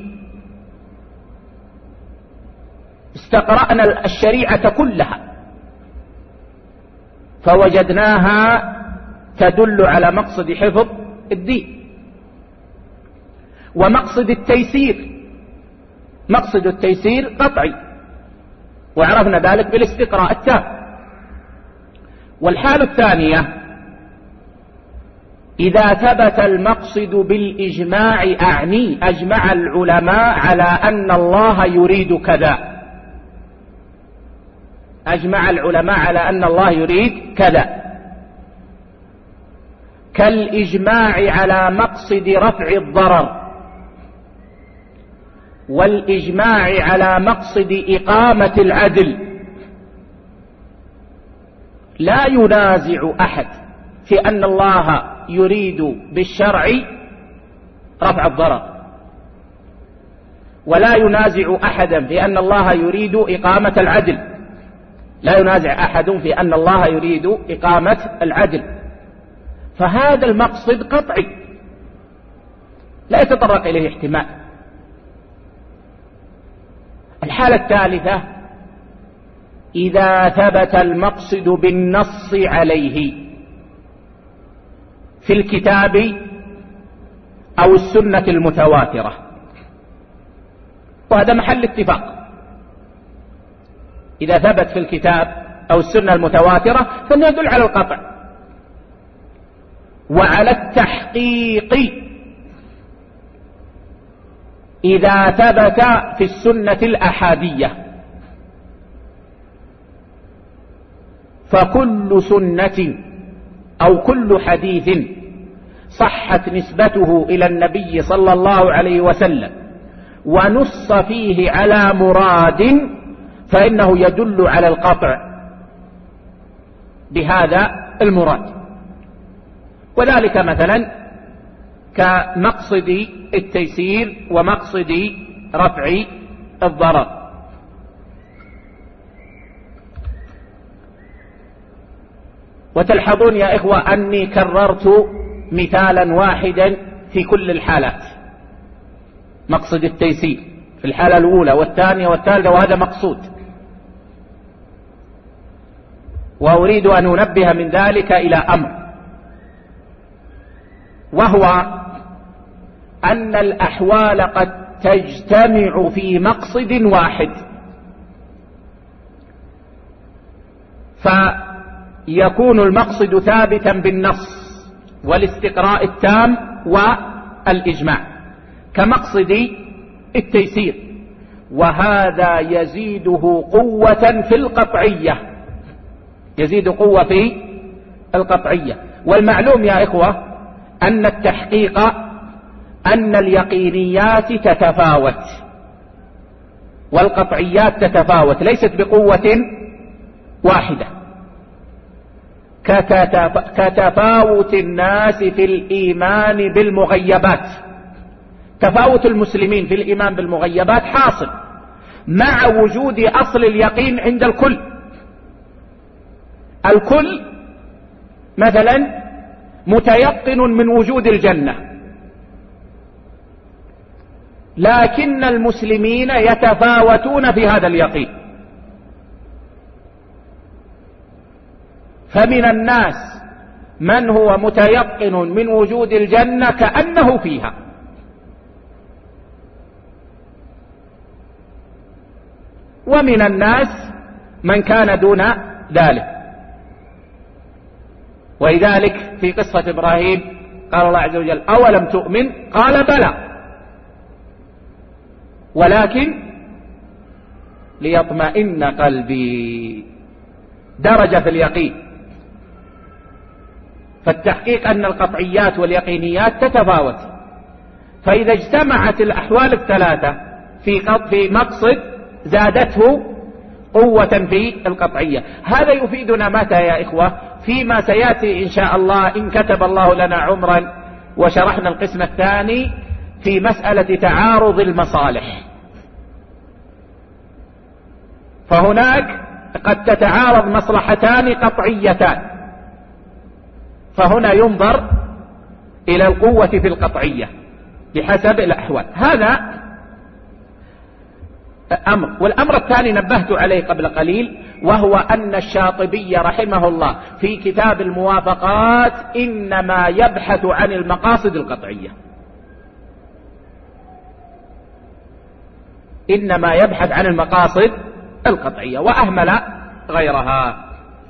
استقرأنا الشريعة كلها فوجدناها تدل على مقصد حفظ الدين. ومقصد التيسير، مقصد التيسير قطعي، وعرفنا ذلك بالاستقراء التام. والحالة الثانية إذا ثبت المقصد بالإجماع، أعني أجمع العلماء على أن الله يريد كذا، أجمع العلماء على أن الله يريد كذا، كالإجماع على مقصد رفع الضرر، والإجماع على مقصد إقامة العدل. لا ينازع أحد في أن الله يريد بالشرع رفع الضرر، ولا ينازع أحدا في أن الله يريد إقامة العدل، لا ينازع أحد في أن الله يريد إقامة العدل. فهذا المقصد قطعي لا يتطرق إليه احتمال. الحالة الثالثة إذا ثبت المقصد بالنص عليه في الكتاب أو السنة المتواترة، وهذا محل اتفاق. إذا ثبت في الكتاب أو السنة المتواترة فإنه يدل على القطع وعلى التحقيق. إذا ثبت في السنة الأحادية فكل سنة أو كل حديث صحت نسبته إلى النبي صلى الله عليه وسلم ونص فيه على مراد فإنه يدل على القطع بهذا المراد. وذلك مثلا كمقصد التيسير ومقصد رفع الضرر. وتلحظون يا إخوة أني كررت مثالا واحدا في كل الحالات. مقصد التيسير في الحالة الأولى والثانية والثالثة، وهذا مقصود. وأريد أن أنبه من ذلك إلى أمر، وهو أن الأحوال قد تجتمع في مقصد واحد، فيكون المقصد ثابتا بالنص والاستقراء التام والإجماع كمقصد التيسير، وهذا يزيده قوة في القطعية، يزيد قوة في القطعية. والمعلوم يا إخوة أن التحقيق أن اليقينيات تتفاوت والقطعيات تتفاوت، ليست بقوة واحدة، كتفاوت الناس في الإيمان بالمغيبات. تفاوت المسلمين في الإيمان بالمغيبات حاصل مع وجود أصل اليقين عند الكل. الكل مثلا متيقن من وجود الجنة، لكن المسلمين يتفاوتون في هذا اليقين. فمن الناس من هو متيقن من وجود الجنة كأنه فيها، ومن الناس من كان دون ذلك. ولذلك في قصة إبراهيم قال الله عز وجل: أولم تؤمن؟ قال: بلى ولكن ليطمئن قلبي. درجة في اليقين. فالتحقيق أن القطعيات واليقينيات تتفاوت، فإذا اجتمعت الأحوال الثلاثة في مقصد زادته قوة في القطعية. هذا يفيدنا متى يا إخوة؟ فيما سيأتي إن شاء الله إن كتب الله لنا عمرا وشرحنا القسم الثاني في مسألة تعارض المصالح. فهناك قد تتعارض مصلحتان قطعيتان، فهنا ينظر إلى القوة في القطعية بحسب الأحوال. هذا أمر. والأمر الثاني نبهت عليه قبل قليل، وهو أن الشاطبي رحمه الله في كتاب الموافقات إنما يبحث عن المقاصد القطعية، إنما يبحث عن المقاصد القطعية وأهمل غيرها.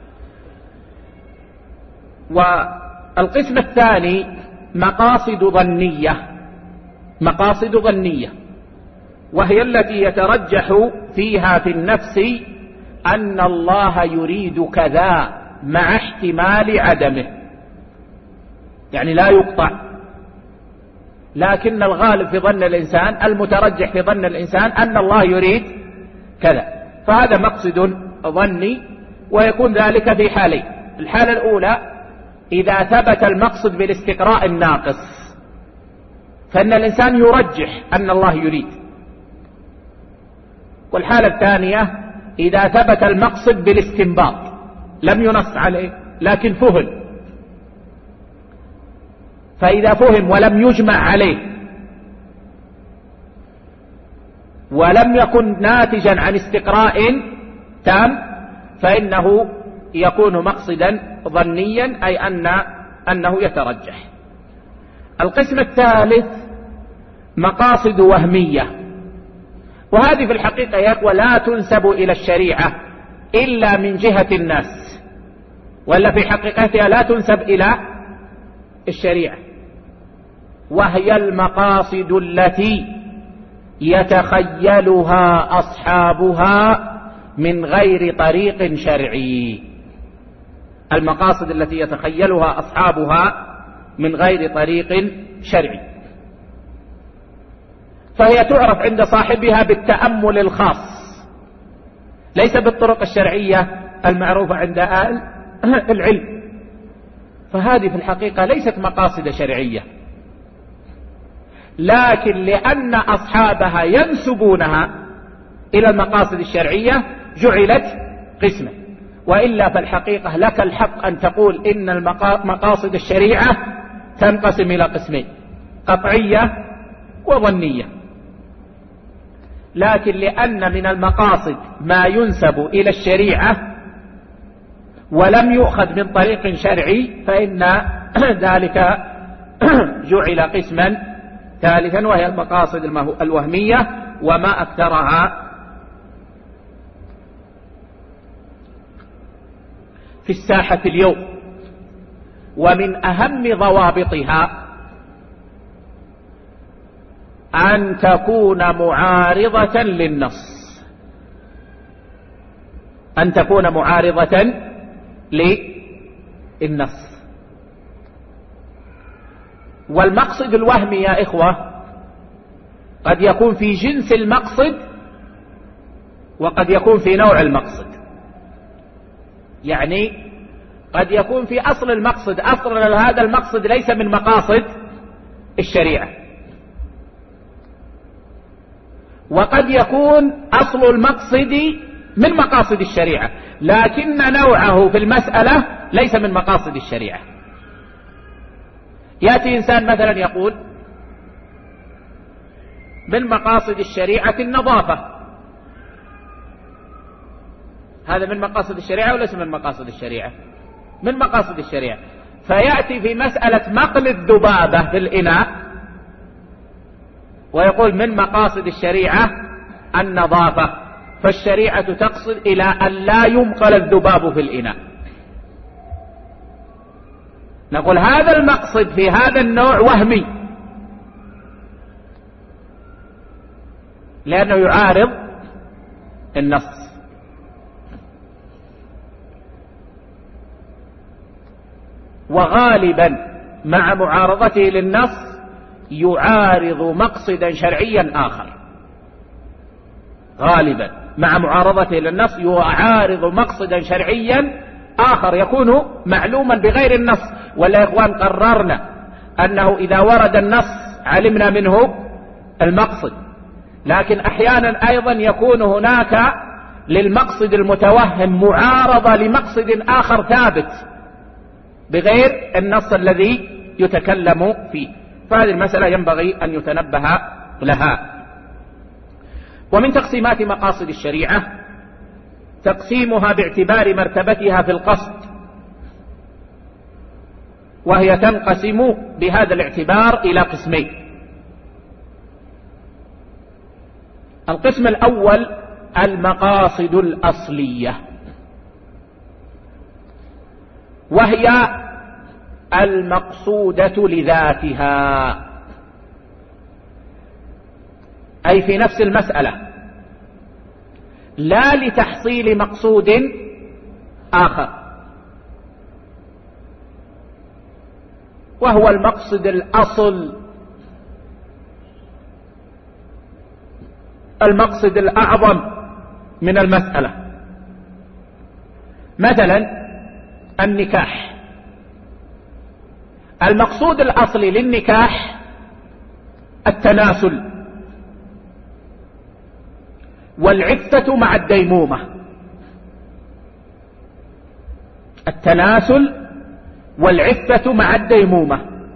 والقسم الثاني مقاصد ظنية، مقاصد ظنية، وهي التي يترجح فيها في النفس أن الله يريد كذا مع احتمال عدمه، يعني لا يقطع، لكن الغالب في ظن الإنسان، المترجح في ظن الإنسان أن الله يريد كذا، فهذا مقصد ظني. ويكون ذلك في حالين: الحالة الأولى إذا ثبت المقصد بالاستقراء الناقص، فإن الإنسان يرجح أن الله يريد. والحالة الثانية إذا ثبت المقصد بالاستنباط، لم ينص عليه لكن فهم، فإذا فهم ولم يجمع عليه ولم يكن ناتجا عن استقراء تام فإنه يكون مقصدا ظنيا، أي أنه يترجح. القسم الثالث مقاصد وهمية، وهذه في الحقيقة يا أخوة لا تنسب إلى الشريعة إلا من جهة الناس، ولا في حقيقتها لا تنسب إلى الشريعة، وهي المقاصد التي يتخيلها أصحابها من غير طريق شرعي، المقاصد التي يتخيلها أصحابها من غير طريق شرعي، فهي تعرف عند صاحبها بالتأمل الخاص، ليس بالطرق الشرعية المعروفة عند أهل العلم. فهذه في الحقيقة ليست مقاصد شرعية، لكن لأن أصحابها ينسبونها إلى المقاصد الشرعية جعلت قسما. وإلا فالحقيقة لك الحق أن تقول إن مقاصد الشريعة تنقسم إلى قسمين: قطعية وظنية. لكن لأن من المقاصد ما ينسب إلى الشريعة ولم يؤخذ من طريق شرعي، فإن ذلك جعل قسما ثالثا، وهي المقاصد الوهمية، وما أكثرها في الساحة اليوم. ومن أهم ضوابطها أن تكون معارضة للنص، أن تكون معارضة للنص. والمقصد الوهمي يا إخوة قد يكون في جنس المقصد وقد يكون في نوع المقصد، يعني قد يكون في أصل المقصد، أصل هذا المقصد ليس من مقاصد الشريعة، وقد يكون أصل المقصد من مقاصد الشريعة لكن نوعه في المسألة ليس من مقاصد الشريعة. يأتي إنسان مثلا يقول من مقاصد الشريعة النظافة، هذا من مقاصد الشريعة وليس من مقاصد الشريعة؟ من مقاصد الشريعة. فيأتي في مسألة مقل الذبابة في الإناء ويقول من مقاصد الشريعة النظافة، فالشريعة تقصد إلى أن لا يمقل الذباب في الإناء. نقول هذا المقصد في هذا النوع وهمي، لأنه يعارض النص. وغالبا مع معارضته للنص يعارض مقصدا شرعيا آخر، غالبا مع معارضته للنص يعارض مقصدا شرعيا آخر يكون معلوما بغير النص. ولا يا إخوان قررنا أنه إذا ورد النص علمنا منه المقصد، لكن أحيانا أيضا يكون هناك للمقصد المتوهم معارضة لمقصد آخر ثابت بغير النص الذي يتكلم فيه. فهذه المسألة ينبغي أن يتنبه لها. ومن تقسيمات مقاصد الشريعة تقسيمها باعتبار مرتبتها في القصد، وهي تنقسم بهذا الاعتبار إلى قسمين. القسم الأول المقاصد الأصلية، وهي المقصودة لذاتها، أي في نفس المسألة، لا لتحصيل مقصود آخر، وهو المقصد الأصل، المقصد الأعظم من المسألة. مثلا النكاح، المقصود الأصلي للنكاح التناسل والعفة مع الديمومة، التناسل والعفة مع الديمومة،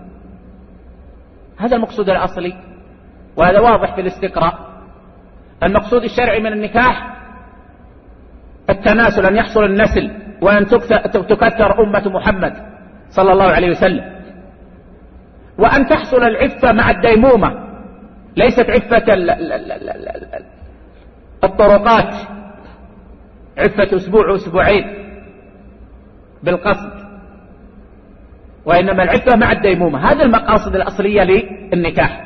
هذا المقصود الأصلي، وهذا واضح في الاستقراء. المقصود الشرعي من النكاح التناسل، أن يحصل النسل وأن تكثر أمة محمد صلى الله عليه وسلم، وأن تحصل العفة مع الديمومة، ليست عفة الطرقات، عفة أسبوع وأسبوعين بالقصد، وإنما العفة مع الديمومة. هذه المقاصد الأصلية للنكاح.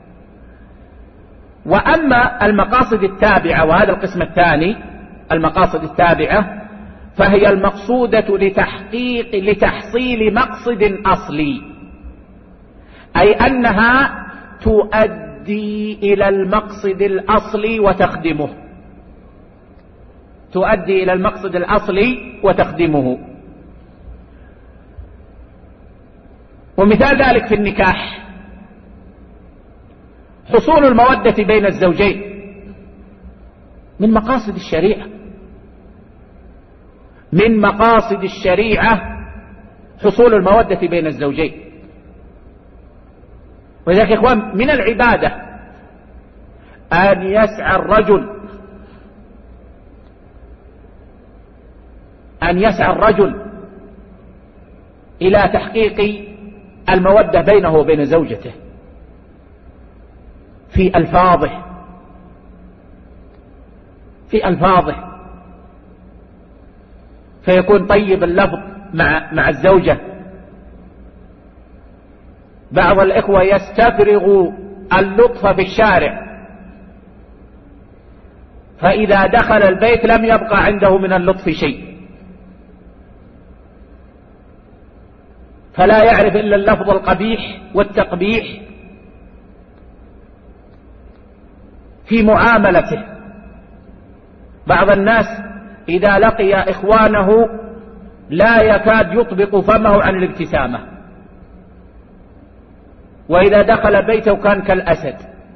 وأما المقاصد التابعة، وهذا القسم الثاني، المقاصد التابعة، فهي المقصودة لتحصيل مقصد أصلي، أي أنها تؤدي إلى المقصد الأصلي وتخدمه، تؤدي إلى المقصد الأصلي وتخدمه. ومثال ذلك في النكاح حصول المودة بين الزوجين، من مقاصد الشريعة، من مقاصد الشريعة حصول المودة بين الزوجين. ولذلك يا إخوان من العبادة أن يسعى الرجل إلى تحقيق المودة بينه وبين زوجته في ألفاظه، فيكون طيب اللفظ مع الزوجة. بعض الإخوة يستفرغ اللطف في الشارع، فإذا دخل البيت لم يبقى عنده من اللطف شيء، فلا يعرف إلا اللفظ القبيح والتقبيح في معاملته. بعض الناس إذا لقي إخوانه لا يكاد يطبق فمه عن الابتسامة، وإذا دخل بيته كان كالأسد.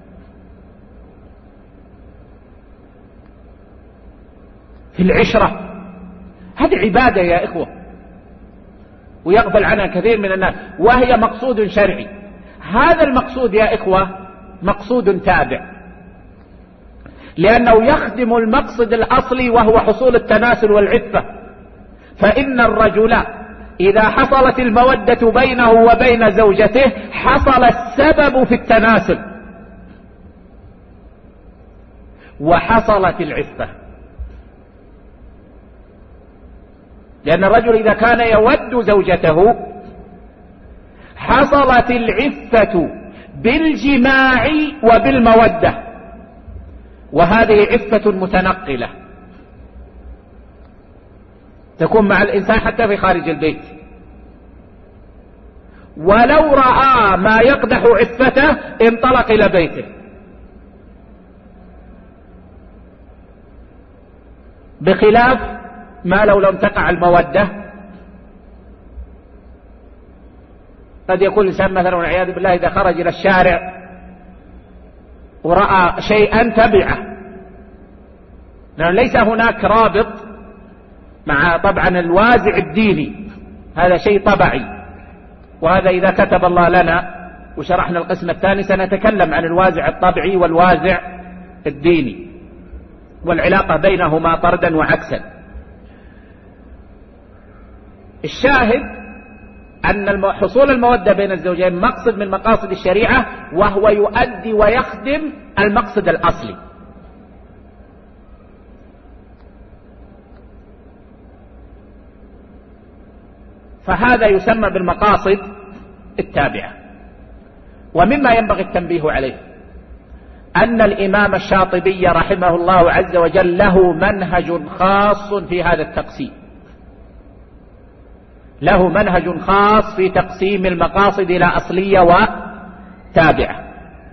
في العشرة، هذه عبادة يا إخوة، ويغفل عنها كثير من الناس، وهي مقصود شرعي. هذا المقصود يا إخوة مقصود تابع، لأنه يخدم المقصد الأصلي وهو حصول التناسل والعفة. فإن الرجل إذا حصلت المودة بينه وبين زوجته حصل السبب في التناسل وحصلت العفة، لأن الرجل إذا كان يود زوجته حصلت العفة بالجماع وبالمودة، وهذه عفة متنقلة تكون مع الإنسان حتى في خارج البيت. ولو رأى ما يقدح عفته انطلق إلى بيته، بخلاف ما لو لم تقع المودة. قد يكون الإنسان مثلا والعياذ بالله إذا خرج إلى الشارع ورأى شيئا تبعه، لأن ليس هناك رابط مع طبعا الوازع الديني، هذا شيء طبعي، وهذا إذا كتب الله لنا وشرحنا القسم الثاني سنتكلم عن الوازع الطبعي والوازع الديني والعلاقة بينهما طردا وعكسا. الشاهد أن حصول المودة بين الزوجين مقصد من مقاصد الشريعة، وهو يؤدي ويخدم المقصد الأصلي. فهذا يسمى بالمقاصد التابعة. ومما ينبغي التنبيه عليه أن الإمام الشاطبي رحمه الله عز وجل له منهج خاص في هذا التقسيم، له منهج خاص في تقسيم المقاصد إلى أصلية وتابعة.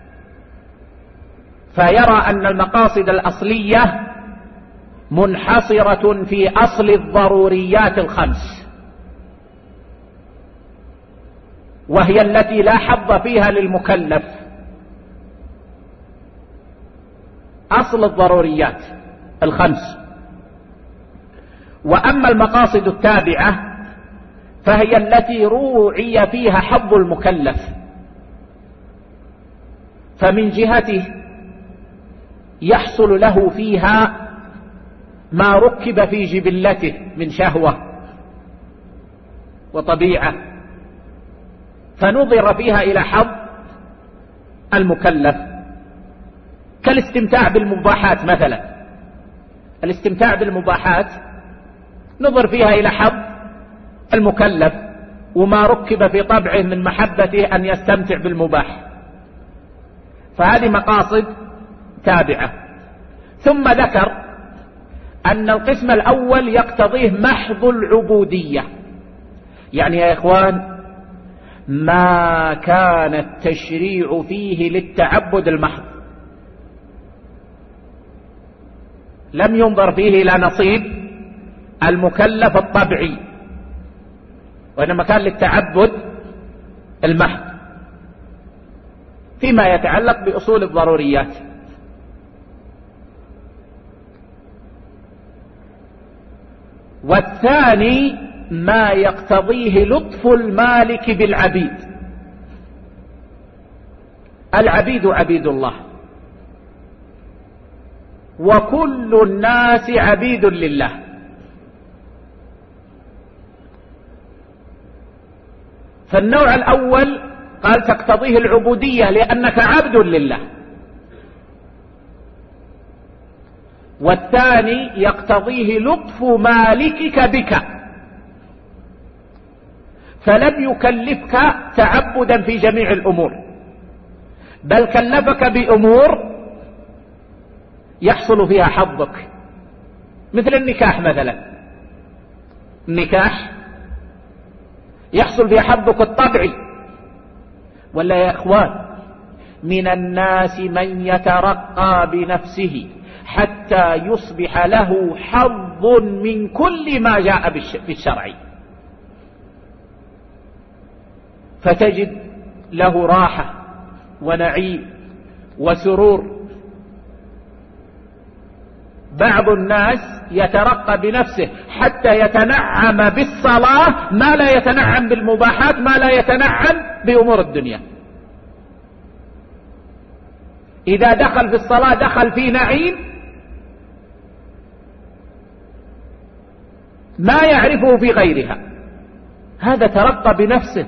فيرى أن المقاصد الأصلية منحصرة في أصل الضروريات الخمس، وهي التي لا حظ فيها للمكلف، أصل الضروريات الخمس. وأما المقاصد التابعة فهي التي روعي فيها حظ المكلف، فمن جهته يحصل له فيها ما ركب في جبلته من شهوة وطبيعة، فنظر فيها إلى حظ المكلف، كالاستمتاع بالمباحات مثلا. الاستمتاع بالمباحات نظر فيها إلى حظ المكلف وما ركب في طبعه من محبته أن يستمتع بالمباح، فهذه مقاصد تابعة. ثم ذكر أن القسم الأول يقتضيه محض العبودية، يعني يا إخوان ما كان التشريع فيه للتعبد المحض، لم ينظر فيه إلى نصيب المكلف الطبعي، وإنما كان للتعبد المحض فيما يتعلق بأصول الضروريات. والثاني ما يقتضيه لطف المالك بالعبيد. العبيد عبيد الله، وكل الناس عبيد لله، فالنوع الأول قال تقتضيه العبودية لأنك عبد لله، والثاني يقتضيه لطف مالكك بك، فلم يكلفك تعبدا في جميع الأمور، بل كلفك بأمور يحصل فيها حظك، مثل النكاح مثلا. النكاح يحصل فيها حظك الطبعي، ولا يا إخوان من الناس من يترقى بنفسه حتى يصبح له حظ من كل ما جاء في الشرع، فتجد له راحة ونعيم وسرور. بعض الناس يترقى بنفسه حتى يتنعم بالصلاة ما لا يتنعم بالمباحات، ما لا يتنعم بأمور الدنيا. إذا دخل في الصلاة دخل في نعيم ما يعرفه في غيرها، هذا ترقى بنفسه.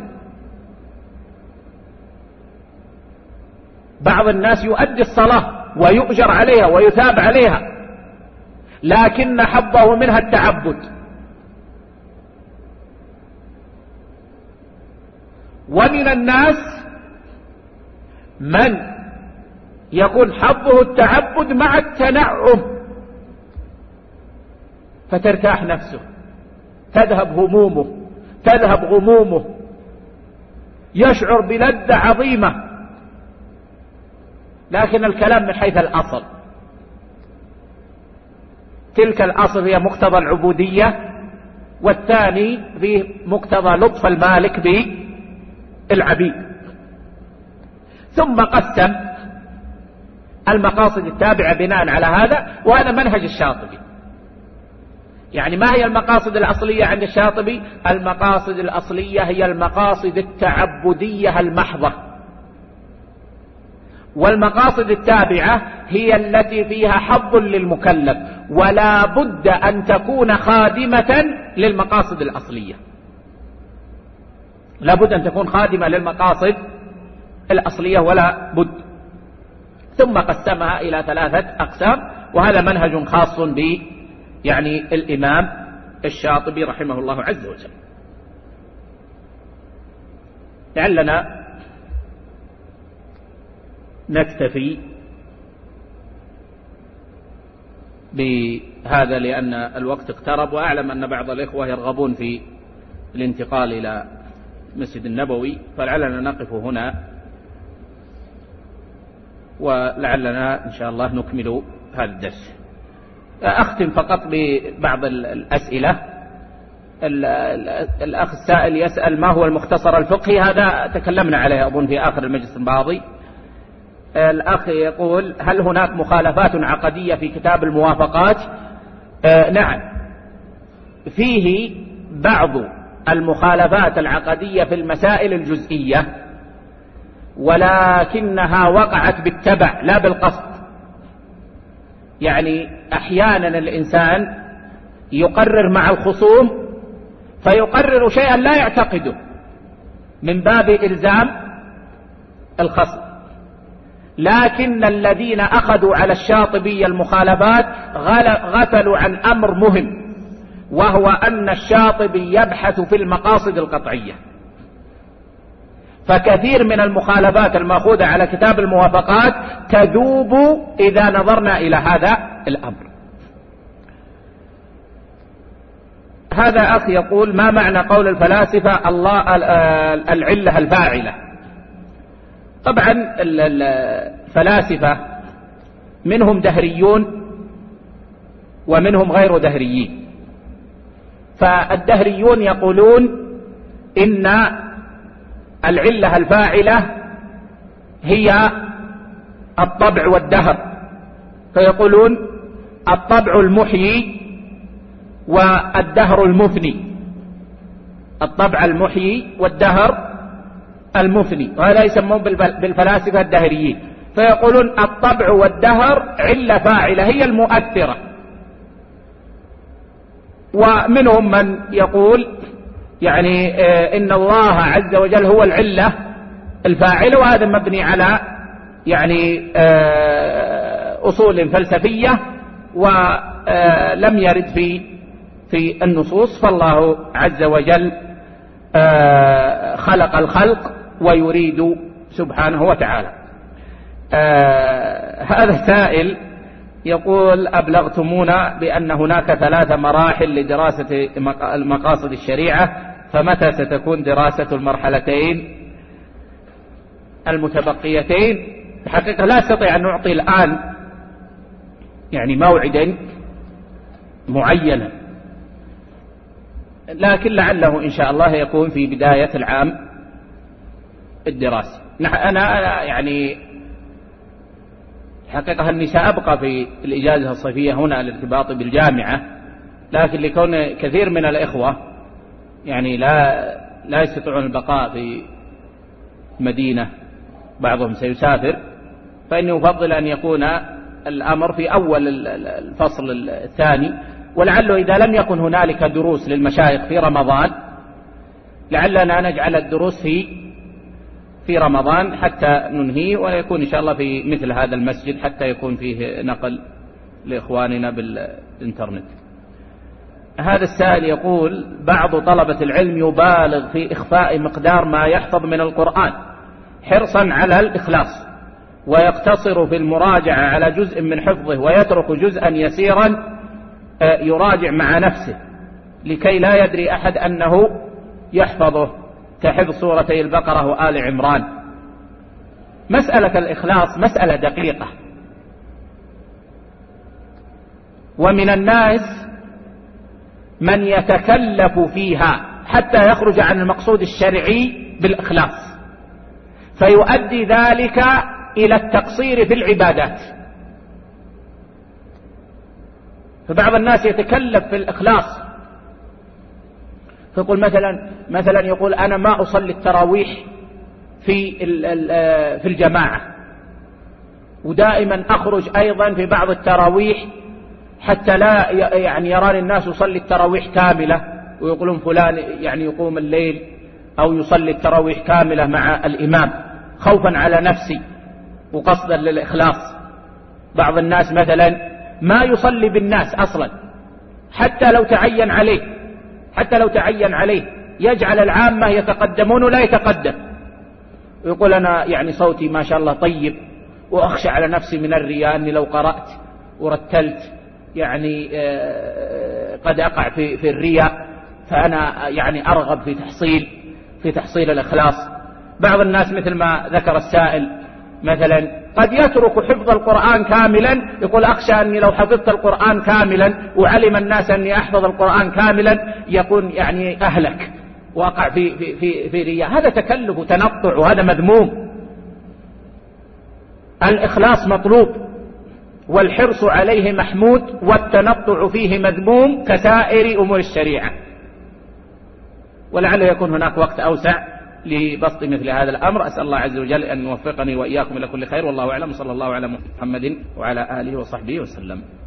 بعض الناس يؤدي الصلاة ويؤجر عليها ويثاب عليها، لكن حظه منها التعبد. ومن الناس من يكون حظه التعبد مع التنعم، فترتاح نفسه، تذهب همومه، تذهب غمومه، يشعر بلذة عظيمة. لكن الكلام من حيث الأصل، تلك الأصل هي مقتضى العبودية، والثاني في مقتضى لطف المالك بالعبيد. ثم قسم المقاصد التابعة بناء على هذا، وهذا منهج الشاطبي. يعني ما هي المقاصد الأصلية عند الشاطبي؟ المقاصد الأصلية هي المقاصد التعبدية المحضة، والمقاصد التابعة هي التي فيها حظ للمكلف، ولا بد أن تكون خادمة للمقاصد الأصلية، لا بد أن تكون خادمة للمقاصد الأصلية ولا بد. ثم قسمها إلى 3 أقسام، وهذا منهج خاص ب يعني الإمام الشاطبي رحمه الله عز وجل. لعلنا نكتفي بهذا لأن الوقت اقترب، وأعلم أن بعض الإخوة يرغبون في الانتقال إلى المسجد النبوي، فلعلنا نقف هنا، ولعلنا إن شاء الله نكمل هذا الدرس. أختم فقط ببعض الأسئلة. الأخ السائل يسأل ما هو المختصر الفقهي، هذا تكلمنا عليه أظن في آخر المجلس الماضي. الأخ يقول هل هناك مخالفات عقدية في كتاب الموافقات؟ نعم، فيه بعض المخالفات العقدية في المسائل الجزئية، ولكنها وقعت بالتبع لا بالقصد. يعني أحيانا الإنسان يقرر مع الخصوم فيقرر شيئا لا يعتقده من باب إلزام الخصم، لكن الذين أخذوا على الشاطبي المخالفات غفلوا عن أمر مهم، وهو أن الشاطبي يبحث في المقاصد القطعية، فكثير من المخالفات المأخوذة على كتاب الموافقات تذوب إذا نظرنا إلى هذا الأمر. هذا أخ يقول ما معنى قول الفلاسفة الله العلة الفاعلة؟ طبعا الفلاسفة منهم دهريون ومنهم غير دهريين، فالدهريون يقولون إن العلة الفاعلة هي الطبع والدهر، فيقولون الطبع المحيي والدهر المفني، الطبع المحيي والدهر المفني، وهذا يسمون بالفلاسفة الدهريين، فيقولون الطبع والدهر علة فاعلة هي المؤثرة. ومنهم من يقول يعني إن الله عز وجل هو العلة الفاعلة، وهذا مبني على يعني أصول فلسفية ولم يرد في النصوص، فالله عز وجل خلق الخلق ويريد سبحانه وتعالى. هذا السائل يقول أبلغتمونا بأن هناك 3 مراحل لدراسة مقاصد الشريعة، فمتى ستكون دراسة المرحلتين المتبقيتين؟ الحقيقة لا أستطيع أن نعطي الآن يعني موعدا معينا، لكن لعله إن شاء الله يكون في بداية العام الدراسي. أنا يعني حقيقة أني سأبقى في الإجازة الصيفية هنا الارتباط بالجامعة، لكن لكون كثير من الإخوة يعني لا يستطيعون البقاء في مدينة، بعضهم سيسافر، فإني أفضل أن يكون الأمر في أول الفصل الثاني، ولعله إذا لم يكن هنالك دروس للمشايخ في رمضان لعلنا نجعل الدروس في رمضان حتى ننهي، ويكون إن شاء الله في مثل هذا المسجد حتى يكون فيه نقل لإخواننا بالإنترنت. هذا السائل يقول بعض طلبة العلم يبالغ في إخفاء مقدار ما يحفظ من القرآن حرصا على الإخلاص، ويقتصر في المراجعة على جزء من حفظه ويترك جزءا يسيرا يراجع مع نفسه، لكي لا يدري أحد أنه يحفظه، كحفظ سورتي البقرة وآل عمران. مسألة الإخلاص مسألة دقيقة، ومن الناس من يتكلف فيها حتى يخرج عن المقصود الشرعي بالإخلاص، فيؤدي ذلك إلى التقصير في العبادات. فبعض الناس يتكلف في الإخلاص، فيقول مثلا يقول أنا ما أصلي التراويح في الجماعة، ودائما أخرج أيضا في بعض التراويح حتى لا يعني يراني الناس يصلي التراويح كاملة، ويقولون فلان يعني يقوم الليل أو يصلي التراويح كاملة مع الإمام خوفا على نفسي وقصدا للإخلاص. بعض الناس مثلا ما يصلي بالناس أصلا حتى لو تعين عليه يجعل العامة يتقدمون ولا يتقدم، ويقول أنا يعني صوتي ما شاء الله طيب وأخشى على نفسي من الرياء أني لو قرأت ورتلت يعني قد أقع في الرياء، فأنا يعني أرغب في تحصيل الإخلاص. بعض الناس مثل ما ذكر السائل مثلا قد يترك حفظ القرآن كاملا، يقول أخشى أني لو حفظت القرآن كاملا وعلم الناس أني أحفظ القرآن كاملا يكون يعني أهلك وأقع في رياء. هذا تكلف وتنطع وهذا مذموم. الإخلاص مطلوب والحرص عليه محمود، والتنطع فيه مذموم كسائر أمور الشريعة. ولعله يكون هناك وقت أوسع لبسط مثل هذا الأمر. أسأل الله عز وجل أن يوفقني وإياكم إلى كل خير، والله أعلم. صلى الله على محمد وعلى آله وصحبه وسلم.